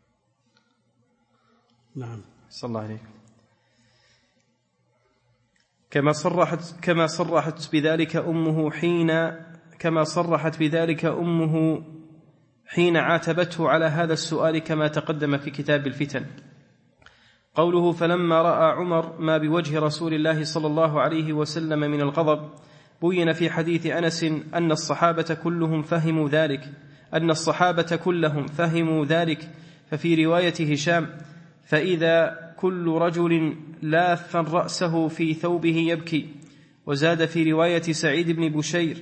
نعم. صلى الله عليه. كما صرحت كما صرحت بذلك أمه حين كما صرحت بذلك أمه حين عاتبته على هذا السؤال كما تقدم في كتاب الفتن. قوله فلما رأى عمر ما بوجه رسول الله صلى الله عليه وسلم من الغضب، بين في حديث أنس أن الصحابة كلهم فهموا ذلك أن الصحابة كلهم فهموا ذلك ففي رواية هشام فإذا كل رجل لاف رأسه في ثوبه يبكي، وزاد في رواية سعيد بن بشير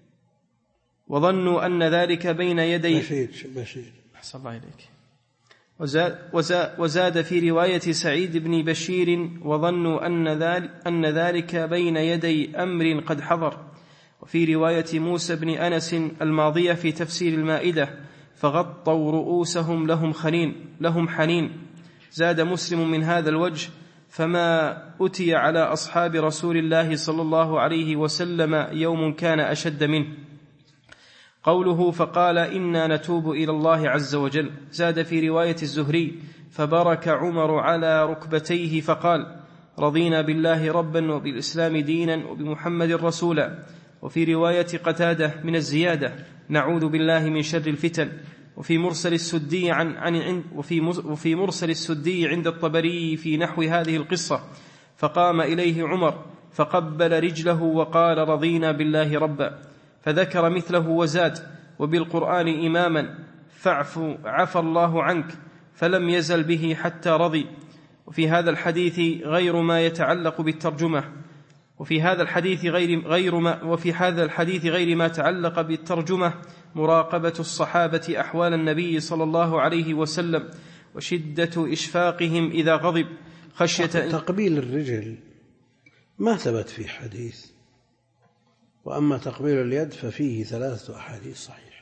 وظنوا أن ذلك بين يدي بشير بشير أحسن الله إليك وزاد, وزاد, وزاد في رواية سعيد بن بشير وظنوا أن ذلك, أن ذلك بين يدي أمر قد حضر. وفي رواية موسى بن أنس الماضية في تفسير المائدة فغطوا رؤوسهم لهم خنين لهم حنين. زاد مسلم من هذا الوجه فما أتي على أصحاب رسول الله صلى الله عليه وسلم يوم كان أشد منه. قوله فقال إنا نتوب إلى الله عز وجل. زاد في رواية الزهري فبرك عمر على ركبتيه فقال رضينا بالله ربا وبالإسلام دينا وبمحمد رسولا. وفي رواية قتادة من الزيادة نعوذ بالله من شر الفتن. وفي مرسل السدي عن عن وفي وفي مرسل السدي عند الطبري في نحو هذه القصة فقام إليه عمر فقبل رجله وقال رضينا بالله ربا، فذكر مثله وزاد وبالقرآن إماما فاعف عفى الله عنك، فلم يزل به حتى رضي. وفي هذا الحديث غير ما يتعلق بالترجمة وفي هذا الحديث غير غير ما وفي هذا الحديث غير ما تعلق بالترجمة مراقبة الصحابة أحوال النبي صلى الله عليه وسلم وشدة إشفاقهم إذا غضب خشية تقبيل الرجل ما ثبت في حديث، وأما تقبيل اليد ففيه ثلاثة أحاديث صحيحة،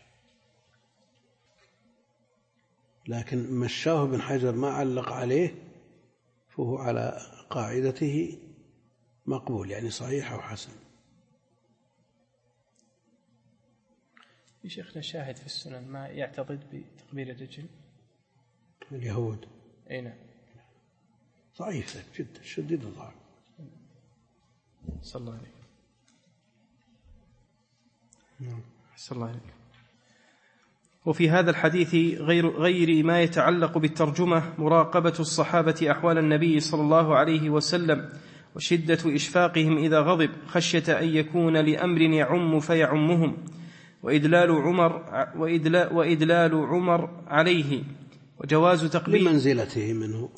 لكن مشاه بن حجر ما علق عليه فهو على قاعدته مقبول، يعني صحيح أو حسن. شيخنا شاهد في السنن ما يعتقد بتقبيل الرجل اليهود أي نعم ضعيف جدا شديد الضعف. صلى الله عليه نعم صلى الله عليه. وفي هذا الحديث غير غير ما يتعلق بالترجمة مراقبة الصحابة أحوال النبي صلى الله عليه وسلم وشدة إشفاقهم إذا غضب خشية أن يكون لأمر يعم فيعمهم، وإدلال عمر وإدلال, وإدلال عمر عليه، وجواز تقبيل لمنزلته منه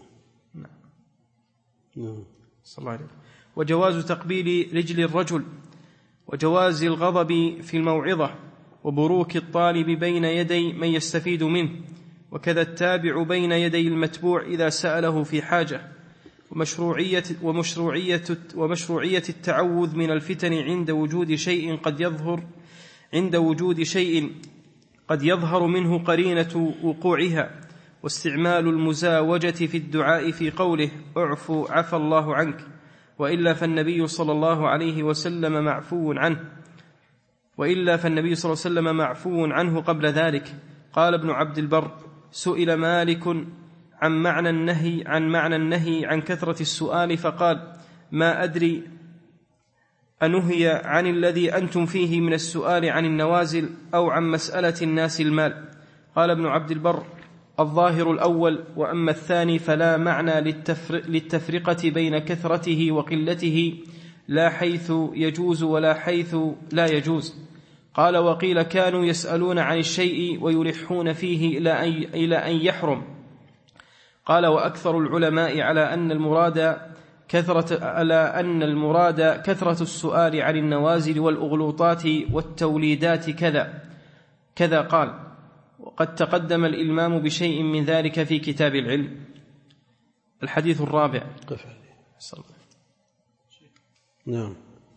نعم صلى الله عليه، وجواز تقبيل رجل الرجل، وجواز الغضب في الموعظة، وبروك الطالب بين يدي من يستفيد منه، وكذا التابع بين يدي المتبوع إذا سأله في حاجة، ومشروعية, ومشروعية, ومشروعية التعوذ من الفتن عند وجود شيء قد يظهر عند وجود شيء قد يظهر منه قرينة وقوعها، واستعمال المزاوجة في الدعاء في قوله اعفو عفى الله عنك، وإلا فالنبي صلى الله عليه وسلم معفو عنه وإلا فالنبي صلى الله عليه وسلم معفو عنه قبل ذلك. قال ابن عبد البر سئل مالك عن معنى النهي عن معنى النهي عن كثرة السؤال فقال ما أدري أنهي عن الذي أنتم فيه من السؤال عن النوازل أو عن مسألة الناس المال. قال ابن عبد البر الظاهر الأول، وأما الثاني فلا معنى للتفرقة بين كثرته وقلته لا حيث يجوز ولا حيث لا يجوز. قال: وقيل كانوا يسألون عن الشيء ويلحون فيه إلى أن يحرم. قال: وأكثر العلماء على أن المراد كثرة على أن المراد كثرة السؤال عن النوازل والأغلوطات والتوليدات كذا كذا. قال: وقد تقدم الإلمام بشيء من ذلك في كتاب العلم. الحديث الرابع. صلى الله. نعم.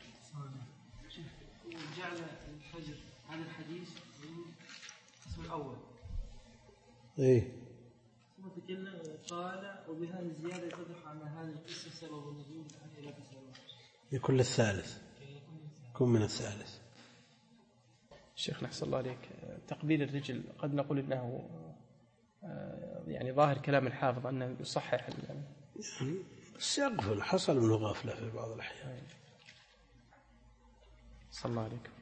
جعل الفجر هذا الحديث الاسم الأول. إيه. ثم تكلم قال: وبهذه الزيادة يتضح أن هذا الاسم سبب النزول إلى تساؤل. يكون الثالث. يكون من الثالث. الشيخ نحسن الله عليك، تقبيل الرجل قد نقول إنه يعني ظاهر كلام الحافظ أنه يصحح يعني بس يغفل، حصل منه غفلة في بعض الأحيان. صلى الله عليكم.